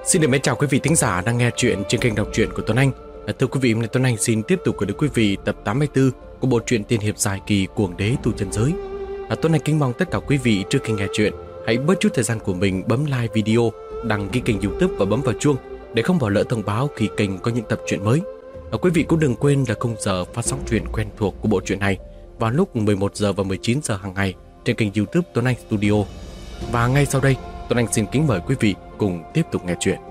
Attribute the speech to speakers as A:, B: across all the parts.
A: Xin được mến chào quý vị thính giả đang nghe chuyện trên kênh đọc truyện của Tuấn Anh. Thưa quý vị, hôm nay Tuấn Anh xin tiếp tục gửi đến quý vị tập 84 của bộ truyện tiên hiệp dài kỳ Cuồng Đế Tu Chân Giới. Tuấn Anh kính mong tất cả quý vị trước khi nghe chuyện hãy bớt chút thời gian của mình bấm like video, đăng ký kênh YouTube và bấm vào chuông để không bỏ lỡ thông báo khi kênh có những tập truyện mới. Quý vị cũng đừng quên là khung giờ phát sóng truyện quen thuộc của bộ truyện này vào lúc 11 giờ và 19 giờ hàng ngày trên kênh YouTube Tuấn Anh Studio. Và ngay sau đây, Tuấn Anh xin kính mời quý vị cùng tiếp tục nghe chuyện.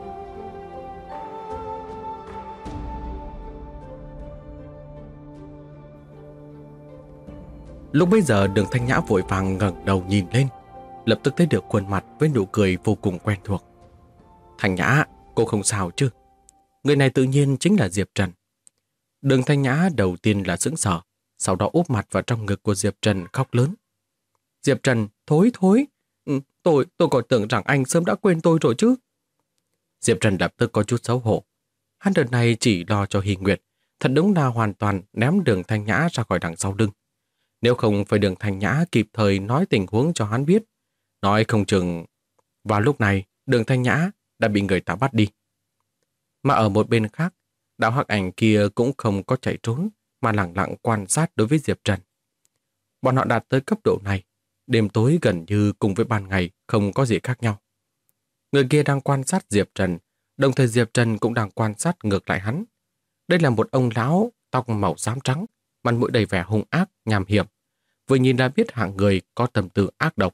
A: Lúc bấy giờ Đường Thanh Nhã vội vàng ngẩng đầu nhìn lên, lập tức thấy được khuôn mặt với nụ cười vô cùng quen thuộc. Thanh Nhã, cô không sao chứ? Người này tự nhiên chính là Diệp Trần. Đường Thanh Nhã đầu tiên là sững sờ, sau đó úp mặt vào trong ngực của Diệp Trần khóc lớn. Diệp Trần, thôi, tôi còn tưởng rằng anh sớm đã quên tôi rồi chứ. Diệp Trần lập tức có chút xấu hổ. Hắn đợt này chỉ lo cho Hy Nguyệt, thật đúng là hoàn toàn ném Đường Thanh Nhã ra khỏi đằng sau lưng. Nếu không phải Đường Thanh Nhã kịp thời nói tình huống cho hắn biết, nói không chừng vào lúc này Đường Thanh Nhã đã bị người ta bắt đi. Mà ở một bên khác, đạo hắc ảnh kia cũng không có chạy trốn mà lặng lặng quan sát đối với Diệp Trần. Bọn họ đạt tới cấp độ này, đêm tối gần như cùng với ban ngày không có gì khác nhau. Người kia đang quan sát Diệp Trần, đồng thời Diệp Trần cũng đang quan sát ngược lại hắn. Đây là một ông lão tóc màu xám trắng, mặt mũi đầy vẻ hung ác, nham hiểm. Vừa nhìn đã biết hạng người có tâm tư ác độc.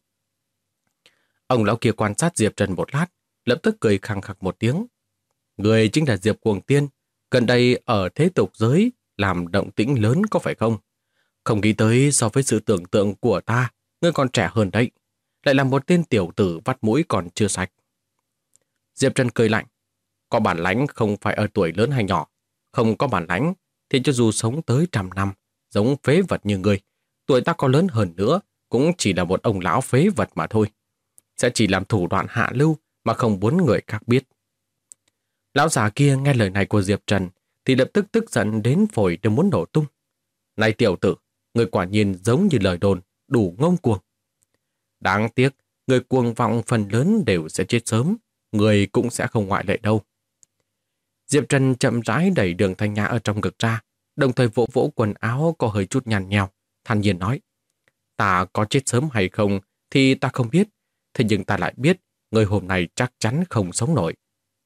A: Ông lão kia quan sát Diệp Trần một lát, lập tức cười khằng khặc một tiếng. Người chính là Diệp Cuồng Tiên, gần đây ở thế tục giới làm động tĩnh lớn có phải không? Không nghĩ tới so với sự tưởng tượng của ta, ngươi còn trẻ hơn đấy. Lại là một tên tiểu tử vắt mũi còn chưa sạch. Diệp Trần cười lạnh. Có bản lãnh không phải ở tuổi lớn hay nhỏ. Không có bản lãnh thì cho dù sống tới 100 năm, giống phế vật như ngươi, tuổi ta có lớn hơn nữa, cũng chỉ là một ông lão phế vật mà thôi. Sẽ chỉ làm thủ đoạn hạ lưu mà không muốn người khác biết. Lão già kia nghe lời này của Diệp Trần thì lập tức tức giận đến phổi đều muốn nổ tung. Này tiểu tử, người quả nhiên giống như lời đồn, đủ ngông cuồng. Đáng tiếc, người cuồng vọng phần lớn đều sẽ chết sớm, người cũng sẽ không ngoại lệ đâu. Diệp Trần chậm rãi đẩy Đường Thanh Nhã ở trong ngực ra, đồng thời vỗ vỗ quần áo có hơi chút nhăn nheo, thản nhiên nói. Ta có chết sớm hay không thì ta không biết, thế nhưng ta lại biết người hôm nay chắc chắn không sống nổi.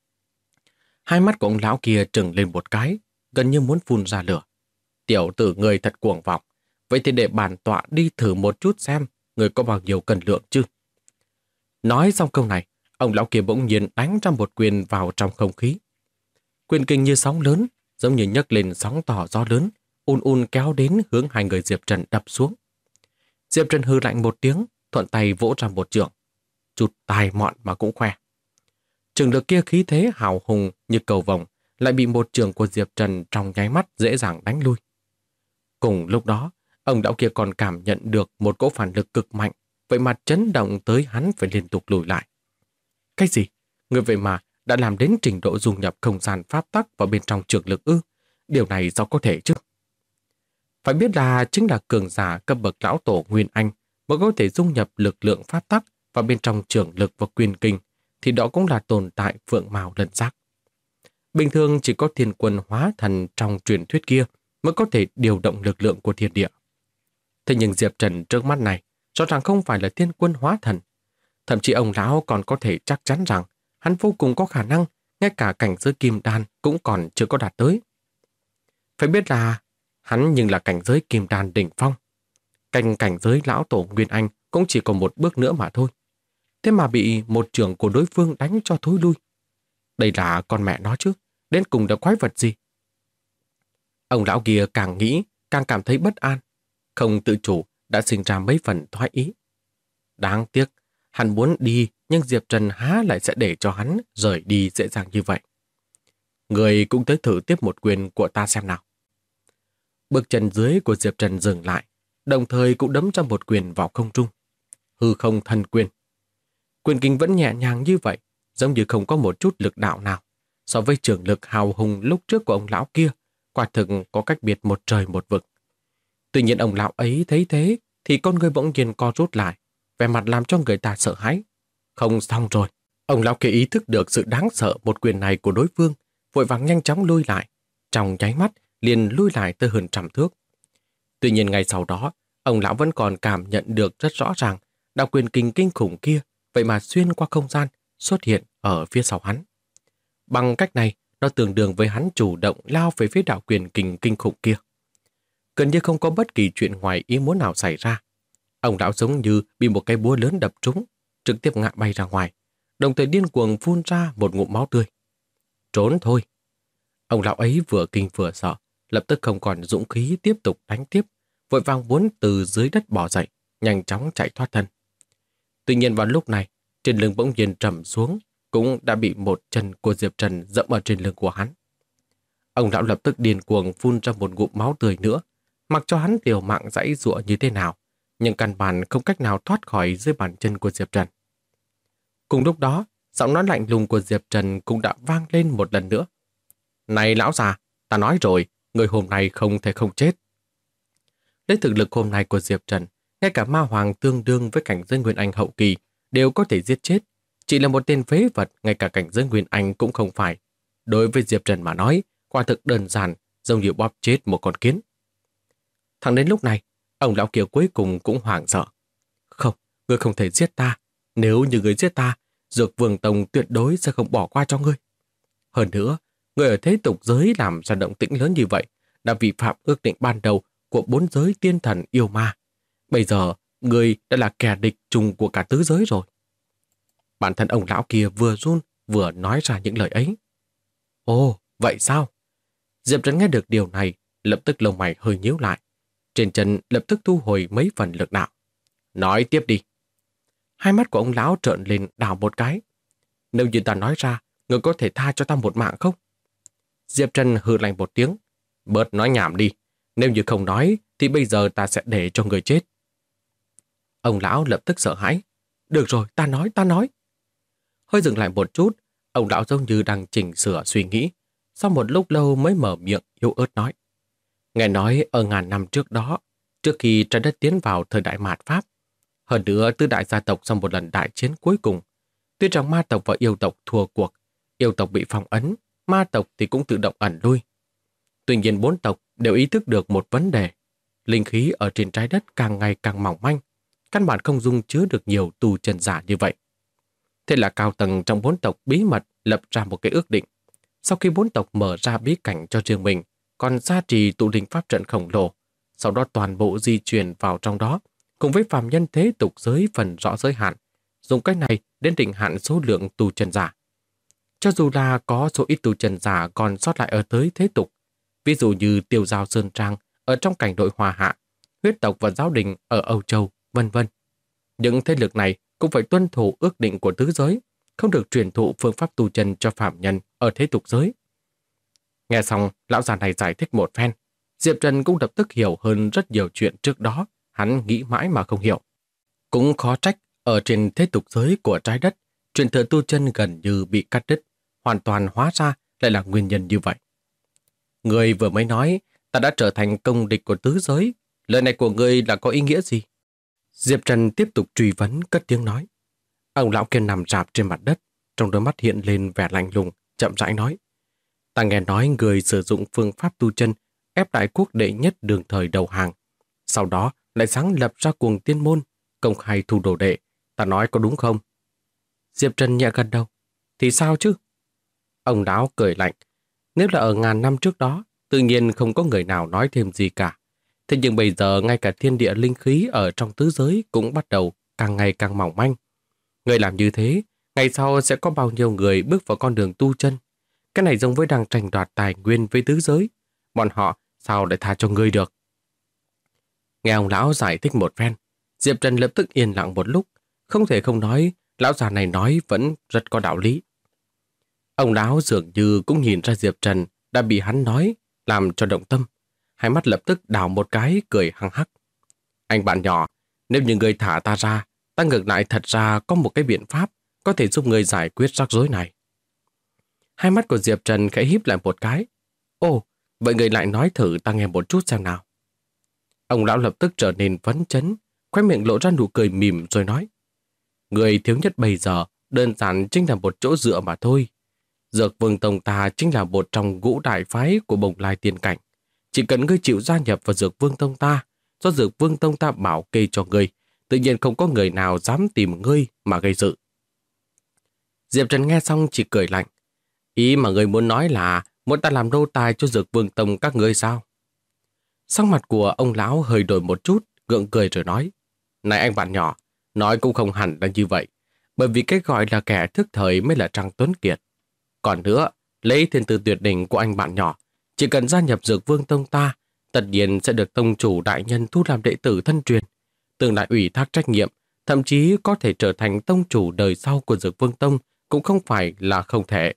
A: Hai mắt của ông lão kia trừng lên một cái, gần như muốn phun ra lửa. Tiểu tử người thật cuồng vọng, vậy thì để bản tọa đi thử một chút xem người có bao nhiêu cân lượng chứ. Nói xong câu này, ông lão kia bỗng nhiên đánh ra một quyền vào trong không khí. Quyền kinh như sóng lớn, giống như nhấc lên sóng to gió lớn, un kéo đến hướng hai người Diệp Trần đập xuống. Diệp Trần hư lạnh một tiếng, thuận tay vỗ ra một chưởng. Chút tài mọn mà cũng khoe. Trường lực kia khí thế hào hùng như cầu vồng, lại bị một chưởng của Diệp Trần trong nháy mắt dễ dàng đánh lui. Cùng lúc đó, ông lão kia còn cảm nhận được một cỗ phản lực cực mạnh, vậy mà chấn động tới hắn phải liên tục lùi lại. Cái gì? Người vậy mà đã làm đến trình độ dung nhập không gian pháp tắc vào bên trong trường lực ư? Điều này sao có thể chứ? Phải biết là chính là cường giả cấp bậc lão tổ Nguyên Anh mới có thể dung nhập lực lượng pháp tắc vào bên trong trường lực và quyền kinh, thì đó cũng là tồn tại phượng mào lân giác. Bình thường chỉ có thiên quân hóa thần trong truyền thuyết kia mới có thể điều động lực lượng của thiên địa. Thế nhưng Diệp Trần trước mắt này rõ ràng không phải là thiên quân hóa thần. Thậm chí ông lão còn có thể chắc chắn rằng hắn vô cùng có khả năng ngay cả cảnh giới kim đan cũng còn chưa có đạt tới. Phải biết là hắn nhưng là cảnh giới kim đan đỉnh phong. Cảnh giới lão tổ Nguyên Anh cũng chỉ còn một bước nữa mà thôi. Thế mà bị một trưởng của đối phương đánh cho thối lui. Đây là con mẹ nó chứ, đến cùng là quái vật gì? Ông lão kia càng nghĩ, càng cảm thấy bất an. Không tự chủ đã sinh ra mấy phần thoái ý. Đáng tiếc, hắn muốn đi, nhưng Diệp Trần há lại sẽ để cho hắn rời đi dễ dàng như vậy. Người cũng tới thử tiếp một quyền của ta xem nào. Bước chân dưới của Diệp Trần dừng lại, đồng thời cũng đấm ra một quyền vào không trung. Hư không thần quyền. Quyền kinh vẫn nhẹ nhàng như vậy, giống như không có một chút lực đạo nào. So với trường lực hào hùng lúc trước của ông lão kia, quả thực có cách biệt một trời một vực. Tuy nhiên ông lão ấy thấy thế, thì con người bỗng nhiên co rút lại, vẻ mặt làm cho người ta sợ hãi. Không xong rồi, Ông lão kia ý thức được sự đáng sợ một quyền này của đối phương, vội vàng nhanh chóng lui lại. Trong nháy mắt, liền lui lại tới hơn 100 thước. Tuy nhiên ngay sau đó, ông lão vẫn còn cảm nhận được rất rõ ràng đạo quyền kình kinh khủng kia, vậy mà xuyên qua không gian, xuất hiện ở phía sau hắn. Bằng cách này, nó tương đương với hắn chủ động lao về phía đạo quyền kình kinh khủng kia. Gần như không có bất kỳ chuyện ngoài ý muốn nào xảy ra. Ông lão giống như bị một cái búa lớn đập trúng, trực tiếp ngã bay ra ngoài, đồng thời điên cuồng phun ra một ngụm máu tươi. Trốn thôi. Ông lão ấy vừa kinh vừa sợ, lập tức không còn dũng khí tiếp tục đánh tiếp, vội vàng muốn từ dưới đất bò dậy, nhanh chóng chạy thoát thân. Tuy nhiên vào lúc này, trên lưng bỗng nhiên trầm xuống, cũng đã bị một chân của Diệp Trần dẫm ở trên lưng của hắn. Ông lão lập tức điên cuồng phun ra một ngụm máu tươi nữa, mặc cho hắn liều mạng giãy giụa như thế nào, nhưng căn bản không cách nào thoát khỏi dưới bàn chân của Diệp Trần. Cùng lúc đó, giọng nói lạnh lùng của Diệp Trần cũng đã vang lên một lần nữa. Này lão già, ta nói rồi, người hôm nay không thể không chết. Lấy thực lực hôm nay của Diệp Trần, ngay cả ma hoàng tương đương với cảnh giới Nguyên Anh hậu kỳ đều có thể giết chết. Chỉ là một tên phế vật, ngay cả cảnh giới Nguyên Anh cũng không phải. Đối với Diệp Trần mà nói, quả thực đơn giản, giống như bóp chết một con kiến. Thẳng đến lúc này, ông lão kia cuối cùng cũng hoảng sợ. Không, ngươi không thể giết ta. Nếu như ngươi giết ta, Dược Vương Tông tuyệt đối sẽ không bỏ qua cho ngươi. Hơn nữa, ngươi ở thế tục giới làm ra động tĩnh lớn như vậy, đã vi phạm ước định ban đầu của 4 giới tiên thần yêu ma. Bây giờ, ngươi đã là kẻ địch chung của cả tứ giới rồi. Bản thân ông lão kia vừa run vừa nói ra những lời ấy. Ồ, vậy sao? Diệp Trần nghe được điều này, lập tức lông mày hơi nhíu lại. Trên chân lập tức thu hồi mấy phần lực đạo. Nói tiếp đi. Hai mắt của ông lão trợn lên đảo một cái. Nếu như ta nói ra, ngươi có thể tha cho ta một mạng không? Diệp Trần hừ lạnh một tiếng. Bớt nói nhảm đi. Nếu như không nói, thì bây giờ ta sẽ để cho người chết. Ông lão lập tức sợ hãi. Được rồi, ta nói. Hơi dừng lại một chút, ông lão giống như đang chỉnh sửa suy nghĩ. Sau một lúc lâu mới mở miệng yếu ớt nói. Nghe nói ở ngàn năm trước đó, trước khi trái đất tiến vào thời đại mạt Pháp, hơn nữa tứ đại gia tộc sau một lần đại chiến cuối cùng, tuy rằng ma tộc và yêu tộc thua cuộc, yêu tộc bị phong ấn, ma tộc thì cũng tự động ẩn lui. Tuy nhiên 4 tộc đều ý thức được một vấn đề. Linh khí ở trên trái đất càng ngày càng mỏng manh, căn bản không dung chứa được nhiều tu chân giả như vậy. Thế là cao tầng trong 4 tộc bí mật lập ra một cái ước định. Sau khi 4 tộc mở ra bí cảnh cho riêng mình, còn gia trì tụ linh pháp trận khổng lồ, sau đó toàn bộ di chuyển vào trong đó, cùng với phàm nhân thế tục giới phần rõ giới hạn, dùng cách này đến định hạn số lượng tu chân giả. Cho dù là có số ít tu chân giả còn sót lại ở tới thế tục, ví dụ như Tiêu Giao Sơn Trang ở trong cảnh đội Hòa Hạ, huyết tộc và giáo đình ở Âu Châu, vân vân. Những thế lực này cũng phải tuân thủ ước định của tứ giới, không được truyền thụ phương pháp tu chân cho phạm nhân ở thế tục giới. Nghe xong, lão già này giải thích một phen, Diệp Trần cũng lập tức hiểu hơn rất nhiều chuyện trước đó, hắn nghĩ mãi mà không hiểu. Cũng khó trách, ở trên thế tục giới của trái đất, truyền thừa tu chân gần như bị cắt đứt, hoàn toàn hóa ra lại là nguyên nhân như vậy. Người vừa mới nói, ta đã trở thành công địch của tứ giới, lời này của ngươi là có ý nghĩa gì? Diệp Trần tiếp tục truy vấn, cất tiếng nói. Ông lão kia nằm rạp trên mặt đất, trong đôi mắt hiện lên vẻ lạnh lùng, chậm rãi nói. Ta nghe nói người sử dụng phương pháp tu chân ép đại quốc đệ nhất đường thời đầu hàng. Sau đó lại sáng lập ra cuồng tiên môn, công khai thu đồ đệ. Ta nói có đúng không? Diệp Trần nhẹ gật đầu. Thì sao chứ? Ông lão cười lạnh. Nếu là ở ngàn năm trước đó, tự nhiên không có người nào nói thêm gì cả. Thế nhưng bây giờ ngay cả thiên địa linh khí ở trong tứ giới cũng bắt đầu càng ngày càng mỏng manh. Người làm như thế, ngày sau sẽ có bao nhiêu người bước vào con đường tu chân? Cái này giống với đang tranh đoạt tài nguyên với tứ giới. Bọn họ sao lại tha cho ngươi được? Nghe ông lão giải thích một phen, Diệp Trần lập tức yên lặng một lúc. Không thể không nói, lão già này nói vẫn rất có đạo lý. Ông lão dường như cũng nhìn ra Diệp Trần đã bị hắn nói, làm cho động tâm. Hai mắt lập tức đảo một cái, cười hăng hắc. Anh bạn nhỏ, nếu như người thả ta ra, ta ngược lại thật ra có một cái biện pháp có thể giúp người giải quyết rắc rối này. Hai mắt của Diệp Trần khẽ híp lại một cái. Ồ, vậy người lại nói thử ta nghe một chút xem nào. Ông lão lập tức trở nên phấn chấn, khóe miệng lộ ra nụ cười mỉm rồi nói. Người thiếu nhất bây giờ đơn giản chính là một chỗ dựa mà thôi. Dược Vương Tông ta chính là một trong ngũ đại phái của Bồng Lai Tiên Cảnh. Chỉ cần ngươi chịu gia nhập vào Dược Vương Tông ta, do Dược Vương Tông ta bảo kê cho ngươi, tự nhiên không có người nào dám tìm ngươi mà gây sự. Diệp Trần nghe xong chỉ cười lạnh. Ý mà ngươi muốn nói là muốn ta làm nô tài cho Dược Vương Tông các ngươi sao? Sắc mặt của ông lão hơi đổi một chút, gượng cười rồi nói. Này anh bạn nhỏ, nói cũng không hẳn là như vậy, bởi vì cái gọi là kẻ thức thời mới là Trang Tuấn Kiệt. Còn nữa, lấy thiên tư tuyệt đỉnh của anh bạn nhỏ, chỉ cần gia nhập Dược Vương Tông ta, tất nhiên sẽ được tông chủ đại nhân thu làm đệ tử thân truyền, tương lai ủy thác trách nhiệm, thậm chí có thể trở thành tông chủ đời sau của Dược Vương Tông cũng không phải là không thể.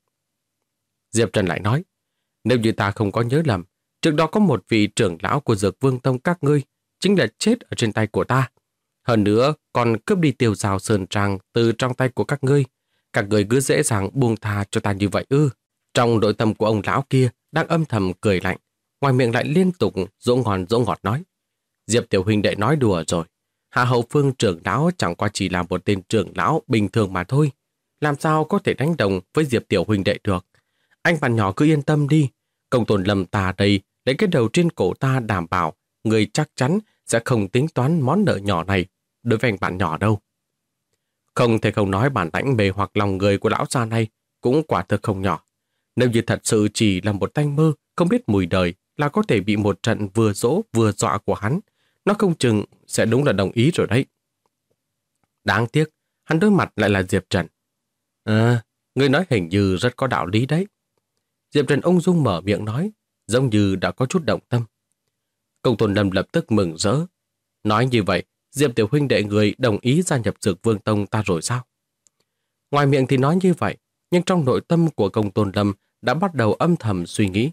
A: Diệp Trần lại nói, nếu như ta không có nhớ lầm, trước đó có một vị trưởng lão của Dược Vương Tông các ngươi chính là chết ở trên tay của ta. Hơn nữa còn cướp đi Tiêu Giao Sơn Trang từ trong tay của các ngươi. Các ngươi cứ dễ dàng buông tha cho ta như vậy ư? Trong nội tâm của ông lão kia đang âm thầm cười lạnh, ngoài miệng lại liên tục dỗ ngọt nói. Diệp tiểu huynh đệ nói đùa rồi. Hạ Hậu Phương trưởng lão chẳng qua chỉ là một tên trưởng lão bình thường mà thôi. Làm sao có thể đánh đồng với Diệp tiểu huynh đệ được? Anh bạn nhỏ cứ yên tâm đi. Công tôn Lâm ta đây lấy cái đầu trên cổ ta đảm bảo người chắc chắn sẽ không tính toán món nợ nhỏ này đối với anh bạn nhỏ đâu. Không thể không nói bản lãnh mê hoặc lòng người của lão già này cũng quả thực không nhỏ. Nếu như thật sự chỉ là một tanh mơ không biết mùi đời là có thể bị một trận vừa dỗ vừa dọa của hắn, nó không chừng sẽ đúng là đồng ý rồi đấy. Đáng tiếc, hắn đối mặt lại là Diệp Trần. Người nói hình như rất có đạo lý đấy. Diệp Trần ung dung mở miệng nói, giống như đã có chút động tâm. Công tôn Lâm lập tức mừng rỡ. Nói như vậy, Diệp tiểu huynh đệ người đồng ý gia nhập Dược Vương Tông ta rồi sao? Ngoài miệng thì nói như vậy, nhưng trong nội tâm của Công tôn Lâm đã bắt đầu âm thầm suy nghĩ.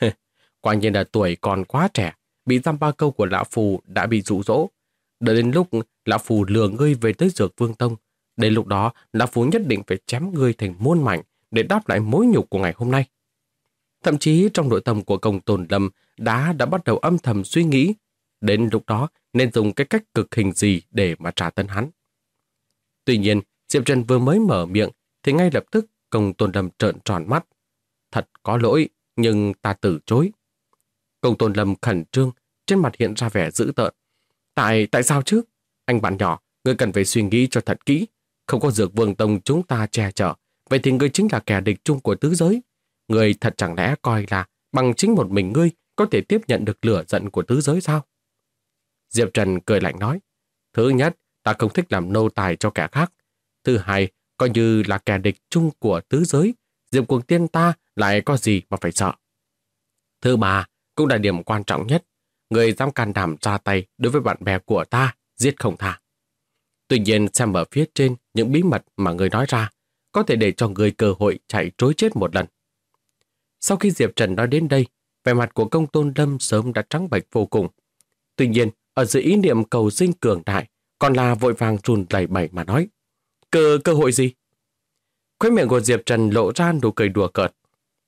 A: Quả nhiên là tuổi còn quá trẻ, bị dăm ba câu của lão phù đã bị dụ dỗ. Đợi đến lúc lão phù lừa ngươi về tới Dược Vương Tông, đến lúc đó lão phù nhất định phải chém ngươi thành muôn mảnh để đáp lại mối nhục của ngày hôm nay. Thậm chí trong nội tâm của Công tôn Lâm đã bắt đầu âm thầm suy nghĩ, đến lúc đó nên dùng cái cách cực hình gì để mà trả tấn hắn. Tuy nhiên, Diệp Trần vừa mới mở miệng thì ngay lập tức Công tôn Lâm trợn tròn mắt. Thật có lỗi, nhưng ta từ chối. Công tôn Lâm khẩn trương, trên mặt hiện ra vẻ dữ tợn. Tại sao chứ? Anh bạn nhỏ, ngươi cần phải suy nghĩ cho thật kỹ. Không có Dược Vương Tông chúng ta che chở, vậy thì ngươi chính là kẻ địch chung của tứ giới. Ngươi thật chẳng lẽ coi là bằng chính một mình ngươi có thể tiếp nhận được lửa giận của tứ giới sao? Diệp Trần cười lạnh nói, thứ nhất, ta không thích làm nô tài cho kẻ khác. Thứ hai, coi như là kẻ địch chung của tứ giới, Diệp Cuồng Tiên ta lại có gì mà phải sợ. Thứ ba, cũng là điểm quan trọng nhất, người dám can đảm ra tay đối với bạn bè của ta, giết không tha. Tuy nhiên xem ở phía trên những bí mật mà người nói ra, có thể để cho người cơ hội chạy trối chết một lần. Sau khi Diệp Trần nói đến đây, vẻ mặt của Công tôn Lâm sớm đã trắng bệch vô cùng. Tuy nhiên, ở dưới ý niệm cầu sinh cường đại, còn là vội vàng run lẩy bẩy mà nói. Cơ hội gì? Khóe miệng của Diệp Trần lộ ra nụ cười đùa cợt.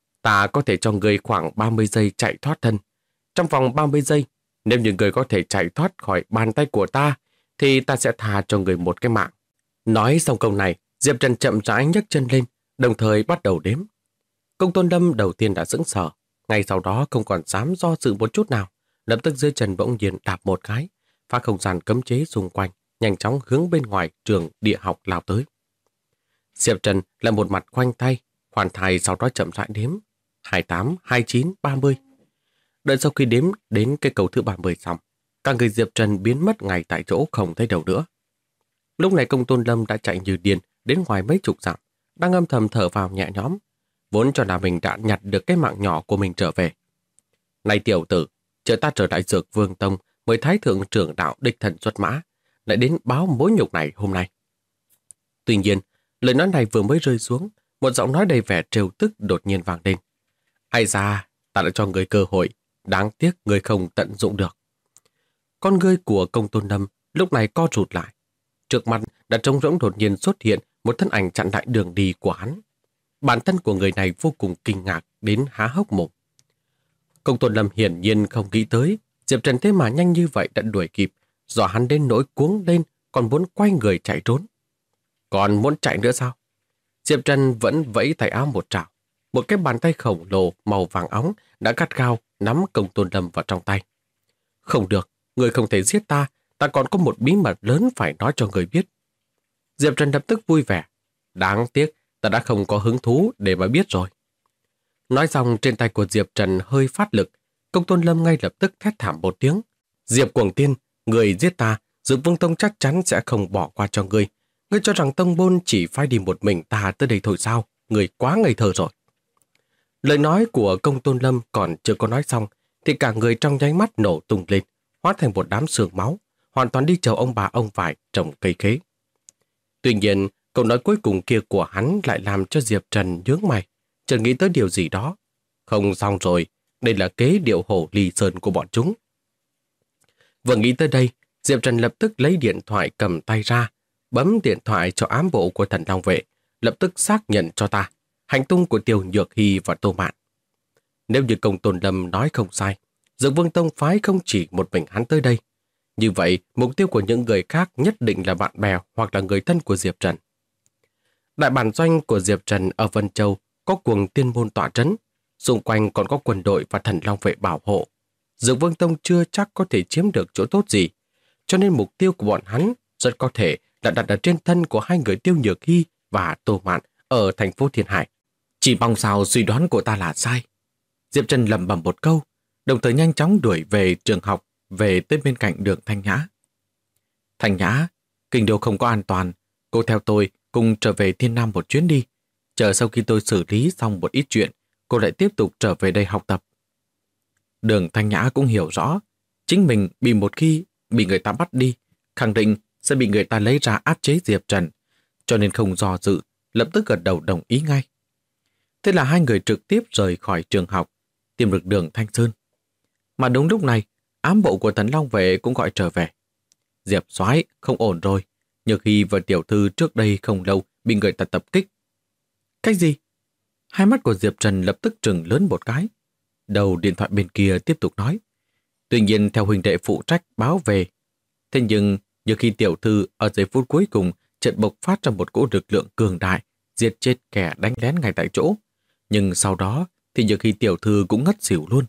A: Ta có thể cho người khoảng 30 giây chạy thoát thân. Trong vòng 30 giây, nếu như người có thể chạy thoát khỏi bàn tay của ta, thì ta sẽ tha cho người một cái mạng. Nói xong câu này, Diệp Trần chậm rãi nhấc chân lên, đồng thời bắt đầu đếm. Công tôn Lâm đầu tiên đã sững sờ, ngay sau đó không còn dám do dự một chút nào, lập tức dưới chân bỗng nhiên đạp một cái, phá không gian cấm chế xung quanh, nhanh chóng hướng bên ngoài trường địa học lao tới. Diệp Trần là một mặt khoanh tay, hoàn thai sau đó chậm rãi đếm, 28, 29, 30. Đợi sau khi đếm đến cái cầu thứ 30 xong, cả người Diệp Trần biến mất ngay tại chỗ không thấy đâu nữa. Lúc này Công tôn Lâm đã chạy như điên đến ngoài mấy chục dặm, đang âm thầm thở vào nhẹ nhõm, vốn cho là mình đã nhặt được cái mạng nhỏ của mình trở về. Này tiểu tử, chờ ta trở lại Dược Vương Tông mới thái thượng trưởng đạo đích thần xuất mã, lại đến báo mối nhục này hôm nay. Tuy nhiên, lời nói này vừa mới rơi xuống, một giọng nói đầy vẻ trêu tức đột nhiên vang lên. Ai ra, ta đã cho người cơ hội, đáng tiếc người không tận dụng được. Con ngươi của Công tôn Lâm lúc này co rụt lại. Trước mặt đã trống rỗng đột nhiên xuất hiện một thân ảnh chặn lại đường đi của hắn. Bản thân của người này vô cùng kinh ngạc đến há hốc mồm. Công tôn Lâm hiển nhiên không nghĩ tới Diệp Trần thế mà nhanh như vậy đã đuổi kịp, dọa hắn đến nỗi cuống lên, còn muốn quay người chạy trốn. Còn muốn chạy nữa sao? Diệp Trần vẫn vẫy tay áo một trảo. Một cái bàn tay khổng lồ màu vàng óng đã gắt gao nắm Công Tôn Lâm vào trong tay. Không được, người không thể giết ta, ta còn có một bí mật lớn phải nói cho người biết. Diệp Trần lập tức vui vẻ. Đáng tiếc, ta đã không có hứng thú để mà biết rồi. Nói xong trên tay của Diệp Trần hơi phát lực, Công Tôn Lâm ngay lập tức thét thảm một tiếng. Diệp Cuồng Tiên, người giết ta, Dược Vương Tông chắc chắn sẽ không bỏ qua cho ngươi. Ngươi cho rằng tông môn chỉ phái đi một mình ta tới đây thôi sao? Ngươi quá ngây thơ rồi. Lời nói của Công Tôn Lâm còn chưa có nói xong, thì cả người trong nháy mắt nổ tung lên, hóa thành một đám sương máu, hoàn toàn đi chầu ông bà ông vải trồng cây khế. Tuy nhiên, câu nói cuối cùng kia của hắn lại làm cho Diệp Trần nhướng mày, chợt nghĩ tới điều gì đó. Không xong rồi, đây là kế điệu hổ ly sơn của bọn chúng. Vừa nghĩ tới đây, Diệp Trần lập tức lấy điện thoại cầm tay ra, bấm điện thoại cho ám bộ của Thần Long Vệ, lập tức xác nhận cho ta hành tung của Tiêu Nhược Hy và Tô Mạn. Nếu như Công Tôn Lâm nói không sai, Dược Vương Tông phái không chỉ một mình hắn tới đây. Như vậy, mục tiêu của những người khác nhất định là bạn bè hoặc là người thân của Diệp Trần. Đại bản doanh của Diệp Trần ở Vân Châu có cuồng tiên môn tọa trấn, xung quanh còn có quân đội và Thần Long Vệ bảo hộ. Dược Vương Tông chưa chắc có thể chiếm được chỗ tốt gì, cho nên mục tiêu của bọn hắn rất có thể là đặt ở trên thân của hai người Tiêu Nhược Hy và Tô Mạn ở thành phố Thiên Hải. Chỉ mong sao suy đoán của ta là sai. Diệp Trần lẩm bẩm một câu, đồng thời nhanh chóng đuổi về trường học, về tới bên cạnh đường Thanh Nhã. Thanh Nhã, kinh đô không có an toàn, cô theo tôi cùng trở về Thiên Nam một chuyến đi. Chờ sau khi tôi xử lý xong một ít chuyện, cô lại tiếp tục trở về đây học tập. Đường Thanh Nhã cũng hiểu rõ, chính mình một khi bị người ta bắt đi, khẳng định sẽ bị người ta lấy ra áp chế Diệp Trần, cho nên không do dự, lập tức gật đầu đồng ý ngay. Thế là hai người trực tiếp rời khỏi trường học, tìm được đường Thanh Sơn. Mà đúng lúc này, ám bộ của Thần Long Vệ cũng gọi trở về. Diệp soái không ổn rồi, Nhược Hy và tiểu thư trước đây không lâu bị người ta tập kích. Cái gì? Hai mắt của Diệp Trần lập tức trừng lớn một cái. Đầu điện thoại bên kia tiếp tục nói. Tuy nhiên theo huynh đệ phụ trách báo về. Thế nhưng Nhược Hy tiểu thư ở giây phút cuối cùng chợt bộc phát ra một cỗ lực lượng cường đại, giết chết kẻ đánh lén ngay tại chỗ. Nhưng sau đó thì Nhược Hy tiểu thư cũng ngất xỉu luôn.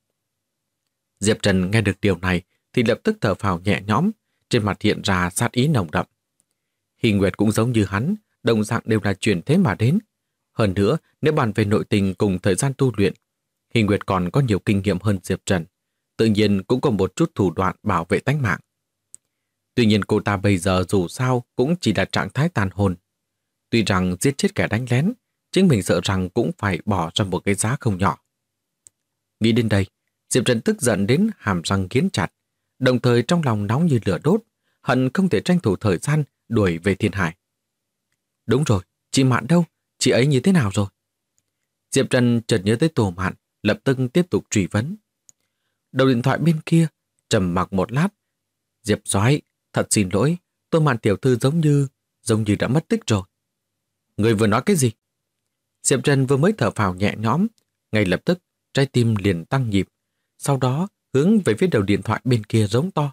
A: Diệp Trần nghe được điều này thì lập tức thở phào nhẹ nhõm, trên mặt hiện ra sát ý nồng đậm. Hy Nguyệt cũng giống như hắn, đồng dạng đều là chuyển thế mà đến. Hơn nữa, nếu bàn về nội tình cùng thời gian tu luyện, Hy Nguyệt còn có nhiều kinh nghiệm hơn Diệp Trần, tự nhiên cũng có một chút thủ đoạn bảo vệ tánh mạng. Tuy nhiên cô ta bây giờ dù sao cũng chỉ là trạng thái tàn hồn. Tuy rằng giết chết kẻ đánh lén, chính mình sợ rằng cũng phải bỏ ra một cái giá không nhỏ. Nghĩ đến đây, Diệp Trần tức giận đến hàm răng nghiến chặt, đồng thời trong lòng nóng như lửa đốt, hận không thể tranh thủ thời gian đuổi về Thiên Hải. Đúng rồi, chị Mạn đâu? Chị ấy như thế nào rồi? Diệp Trần chợt nhớ tới Tô Mạn, lập tức tiếp tục truy vấn. Đầu điện thoại bên kia trầm mặc một lát. Diệp soái, thật xin lỗi, Tô Mạn tiểu thư giống như đã mất tích rồi. Người vừa nói cái gì? Diệp Trần vừa mới thở phào nhẹ nhõm, ngay lập tức trái tim liền tăng nhịp, sau đó hướng về phía đầu điện thoại bên kia giống to.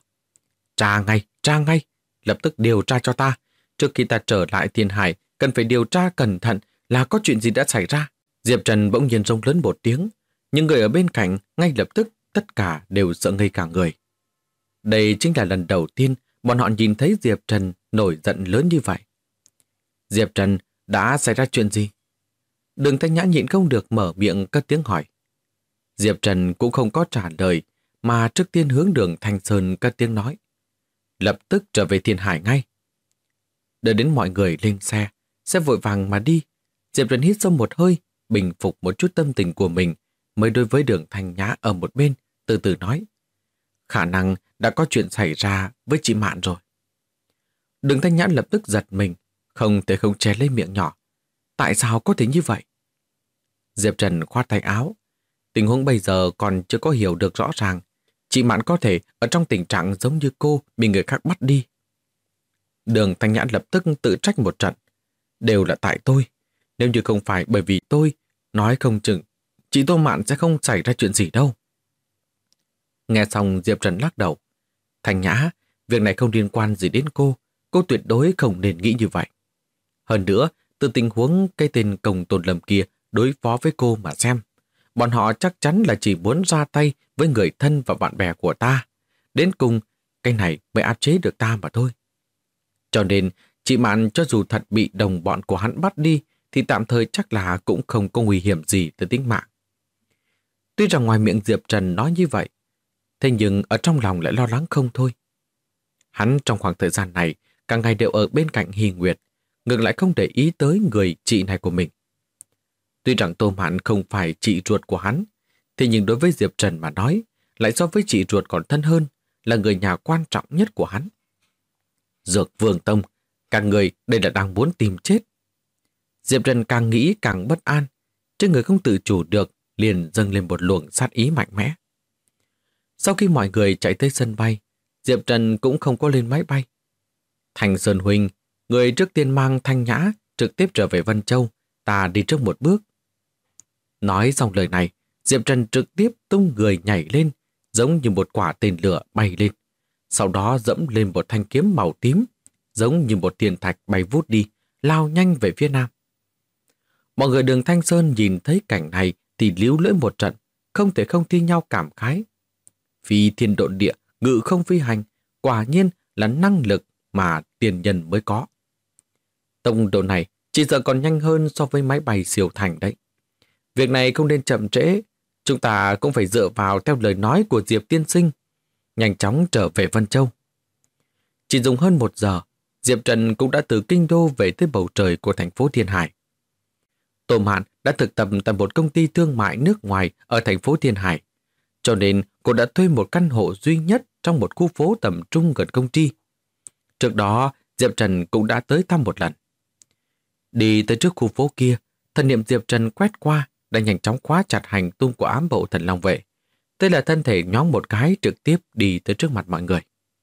A: Tra ngay, lập tức điều tra cho ta. Trước khi ta trở lại Thiên Hải, cần phải điều tra cẩn thận là có chuyện gì đã xảy ra. Diệp Trần bỗng nhiên rống lớn một tiếng, những người ở bên cạnh ngay lập tức tất cả đều sợ ngây cả người. Đây chính là lần đầu tiên bọn họ nhìn thấy Diệp Trần nổi giận lớn như vậy. Diệp Trần, đã xảy ra chuyện gì? Đường Thanh Nhã nhịn không được mở miệng cất tiếng hỏi. Diệp Trần cũng không có trả lời, mà trước tiên hướng đường Thanh Sơn cất tiếng nói. Lập tức trở về Thiên Hải ngay. Đợi đến mọi người lên xe vội vàng mà đi. Diệp Trần hít sâu một hơi, bình phục một chút tâm tình của mình, mới đối với đường Thanh Nhã ở một bên, từ từ nói. Khả năng đã có chuyện xảy ra với chị Mạn rồi. Đường Thanh Nhã lập tức giật mình, không thể không che lấy miệng nhỏ. Tại sao có thể như vậy? Diệp Trần khoát tay áo. Tình huống bây giờ còn chưa có hiểu được rõ ràng. Chị Mạn có thể ở trong tình trạng giống như cô bị người khác bắt đi. Đường Thanh Nhã lập tức tự trách một trận. Đều là tại tôi. Nếu như không phải bởi vì tôi, nói không chừng chị Tô Mạn sẽ không xảy ra chuyện gì đâu. Nghe xong Diệp Trần lắc đầu. Thanh Nhã, việc này không liên quan gì đến cô tuyệt đối không nên nghĩ như vậy. Hơn nữa, từ tình huống cái tên Công Tôn Lâm kia đối phó với cô mà xem. Bọn họ chắc chắn là chỉ muốn ra tay với người thân và bạn bè của ta. Đến cùng, cái này mới áp chế được ta mà thôi. Cho nên, chị Mạn cho dù thật bị đồng bọn của hắn bắt đi, thì tạm thời chắc là cũng không có nguy hiểm gì tới tính mạng. Tuy rằng ngoài miệng Diệp Trần nói như vậy, thế nhưng ở trong lòng lại lo lắng không thôi. Hắn trong khoảng thời gian này, cả ngày đều ở bên cạnh Hy Nguyệt, ngược lại không để ý tới người chị này của mình. Tuy rằng Tô Mạn không phải chị ruột của hắn, thế nhưng đối với Diệp Trần mà nói, lại so với chị ruột còn thân hơn, là người nhà quan trọng nhất của hắn. Dược Vương Tông, các người đây là đang muốn tìm chết. Diệp Trần càng nghĩ càng bất an, chứ người không tự chủ được liền dâng lên một luồng sát ý mạnh mẽ. Sau khi mọi người chạy tới sân bay, Diệp Trần cũng không có lên máy bay. Thành Sơn huynh, người trước tiên mang Thanh Nhã trực tiếp trở về Vân Châu, ta đi trước một bước. Nói xong lời này, Diệp Trần trực tiếp tung người nhảy lên, giống như một quả tên lửa bay lên. Sau đó dẫm lên một thanh kiếm màu tím, giống như một thiên thạch bay vút đi, lao nhanh về phía nam. Mọi người đường Thanh Sơn nhìn thấy cảnh này thì líu lưỡi một trận, không thể không thi nhau cảm khái. Phi thiên độn địa, ngự không phi hành, quả nhiên là năng lực mà tiền nhân mới có. Tốc độ này chỉ sợ còn nhanh hơn so với máy bay siêu thành đấy. Việc này không nên chậm trễ, chúng ta cũng phải dựa vào theo lời nói của Diệp tiên sinh, nhanh chóng trở về Vân Châu. Chỉ dùng hơn 1 giờ, Diệp Trần cũng đã từ kinh đô về tới bầu trời của thành phố Thiên Hải. Tô Mạn đã thực tập tại một công ty thương mại nước ngoài ở thành phố Thiên Hải, cho nên cô đã thuê một căn hộ duy nhất trong một khu phố tầm trung gần công ty. Trước đó, Diệp Trần cũng đã tới thăm một lần. Đi tới trước khu phố kia, thần niệm Diệp Trần quét qua đã nhanh chóng khóa chặt hành tung của ám bộ Thần Long Vệ. Đây là thân thể nhoáng một cái trực tiếp đi tới trước mặt mọi người.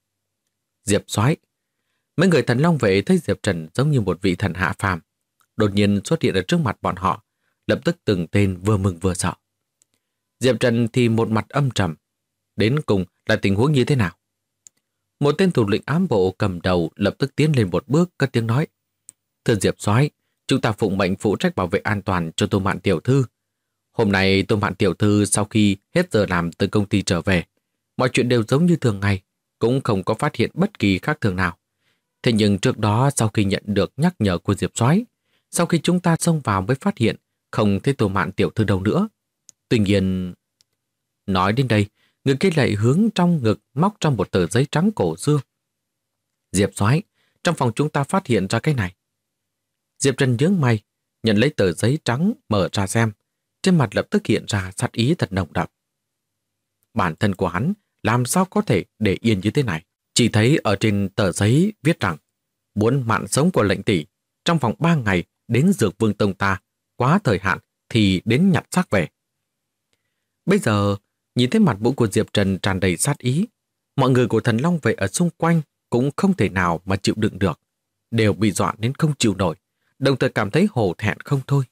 A: Diệp soái. Mấy người Thần Long Vệ thấy Diệp Trần giống như một vị thần hạ phàm, đột nhiên xuất hiện ở trước mặt bọn họ, lập tức từng tên vừa mừng vừa sợ. Diệp Trần thì một mặt âm trầm. Đến cùng là tình huống như thế nào? Một tên thủ lĩnh ám bộ cầm đầu lập tức tiến lên một bước, cất tiếng nói: Thưa Diệp soái, chúng ta phụng mệnh phụ trách bảo vệ an toàn cho Tô Mạn tiểu thư. Hôm nay Tô Mạn tiểu thư sau khi hết giờ làm từ công ty trở về, mọi chuyện đều giống như thường ngày, cũng không có phát hiện bất kỳ khác thường nào. Thế nhưng trước đó, sau khi nhận được nhắc nhở của Diệp soái, sau khi chúng ta xông vào mới phát hiện không thấy Tô Mạn tiểu thư đâu nữa. Tuy nhiên... Nói đến đây, người kia lại hướng trong ngực móc trong một tờ giấy trắng cổ xưa. Diệp soái, trong phòng chúng ta phát hiện ra cái này. Diệp Trần nhướng mày, nhận lấy tờ giấy trắng mở ra xem, trên mặt lập tức hiện ra sát ý thật nồng đậm. Bản thân của hắn làm sao có thể để yên như thế này? Chỉ thấy ở trên tờ giấy viết rằng muốn mạng sống của lệnh tỷ trong vòng 3 ngày đến Dược Vương Tông ta, quá thời hạn thì đến nhặt xác về. Bây giờ nhìn thấy mặt mũi của Diệp Trần tràn đầy sát ý, mọi người của Thần Long Vệ ở xung quanh cũng không thể nào mà chịu đựng được, đều bị dọa đến không chịu nổi, đồng thời cảm thấy hổ thẹn không thôi.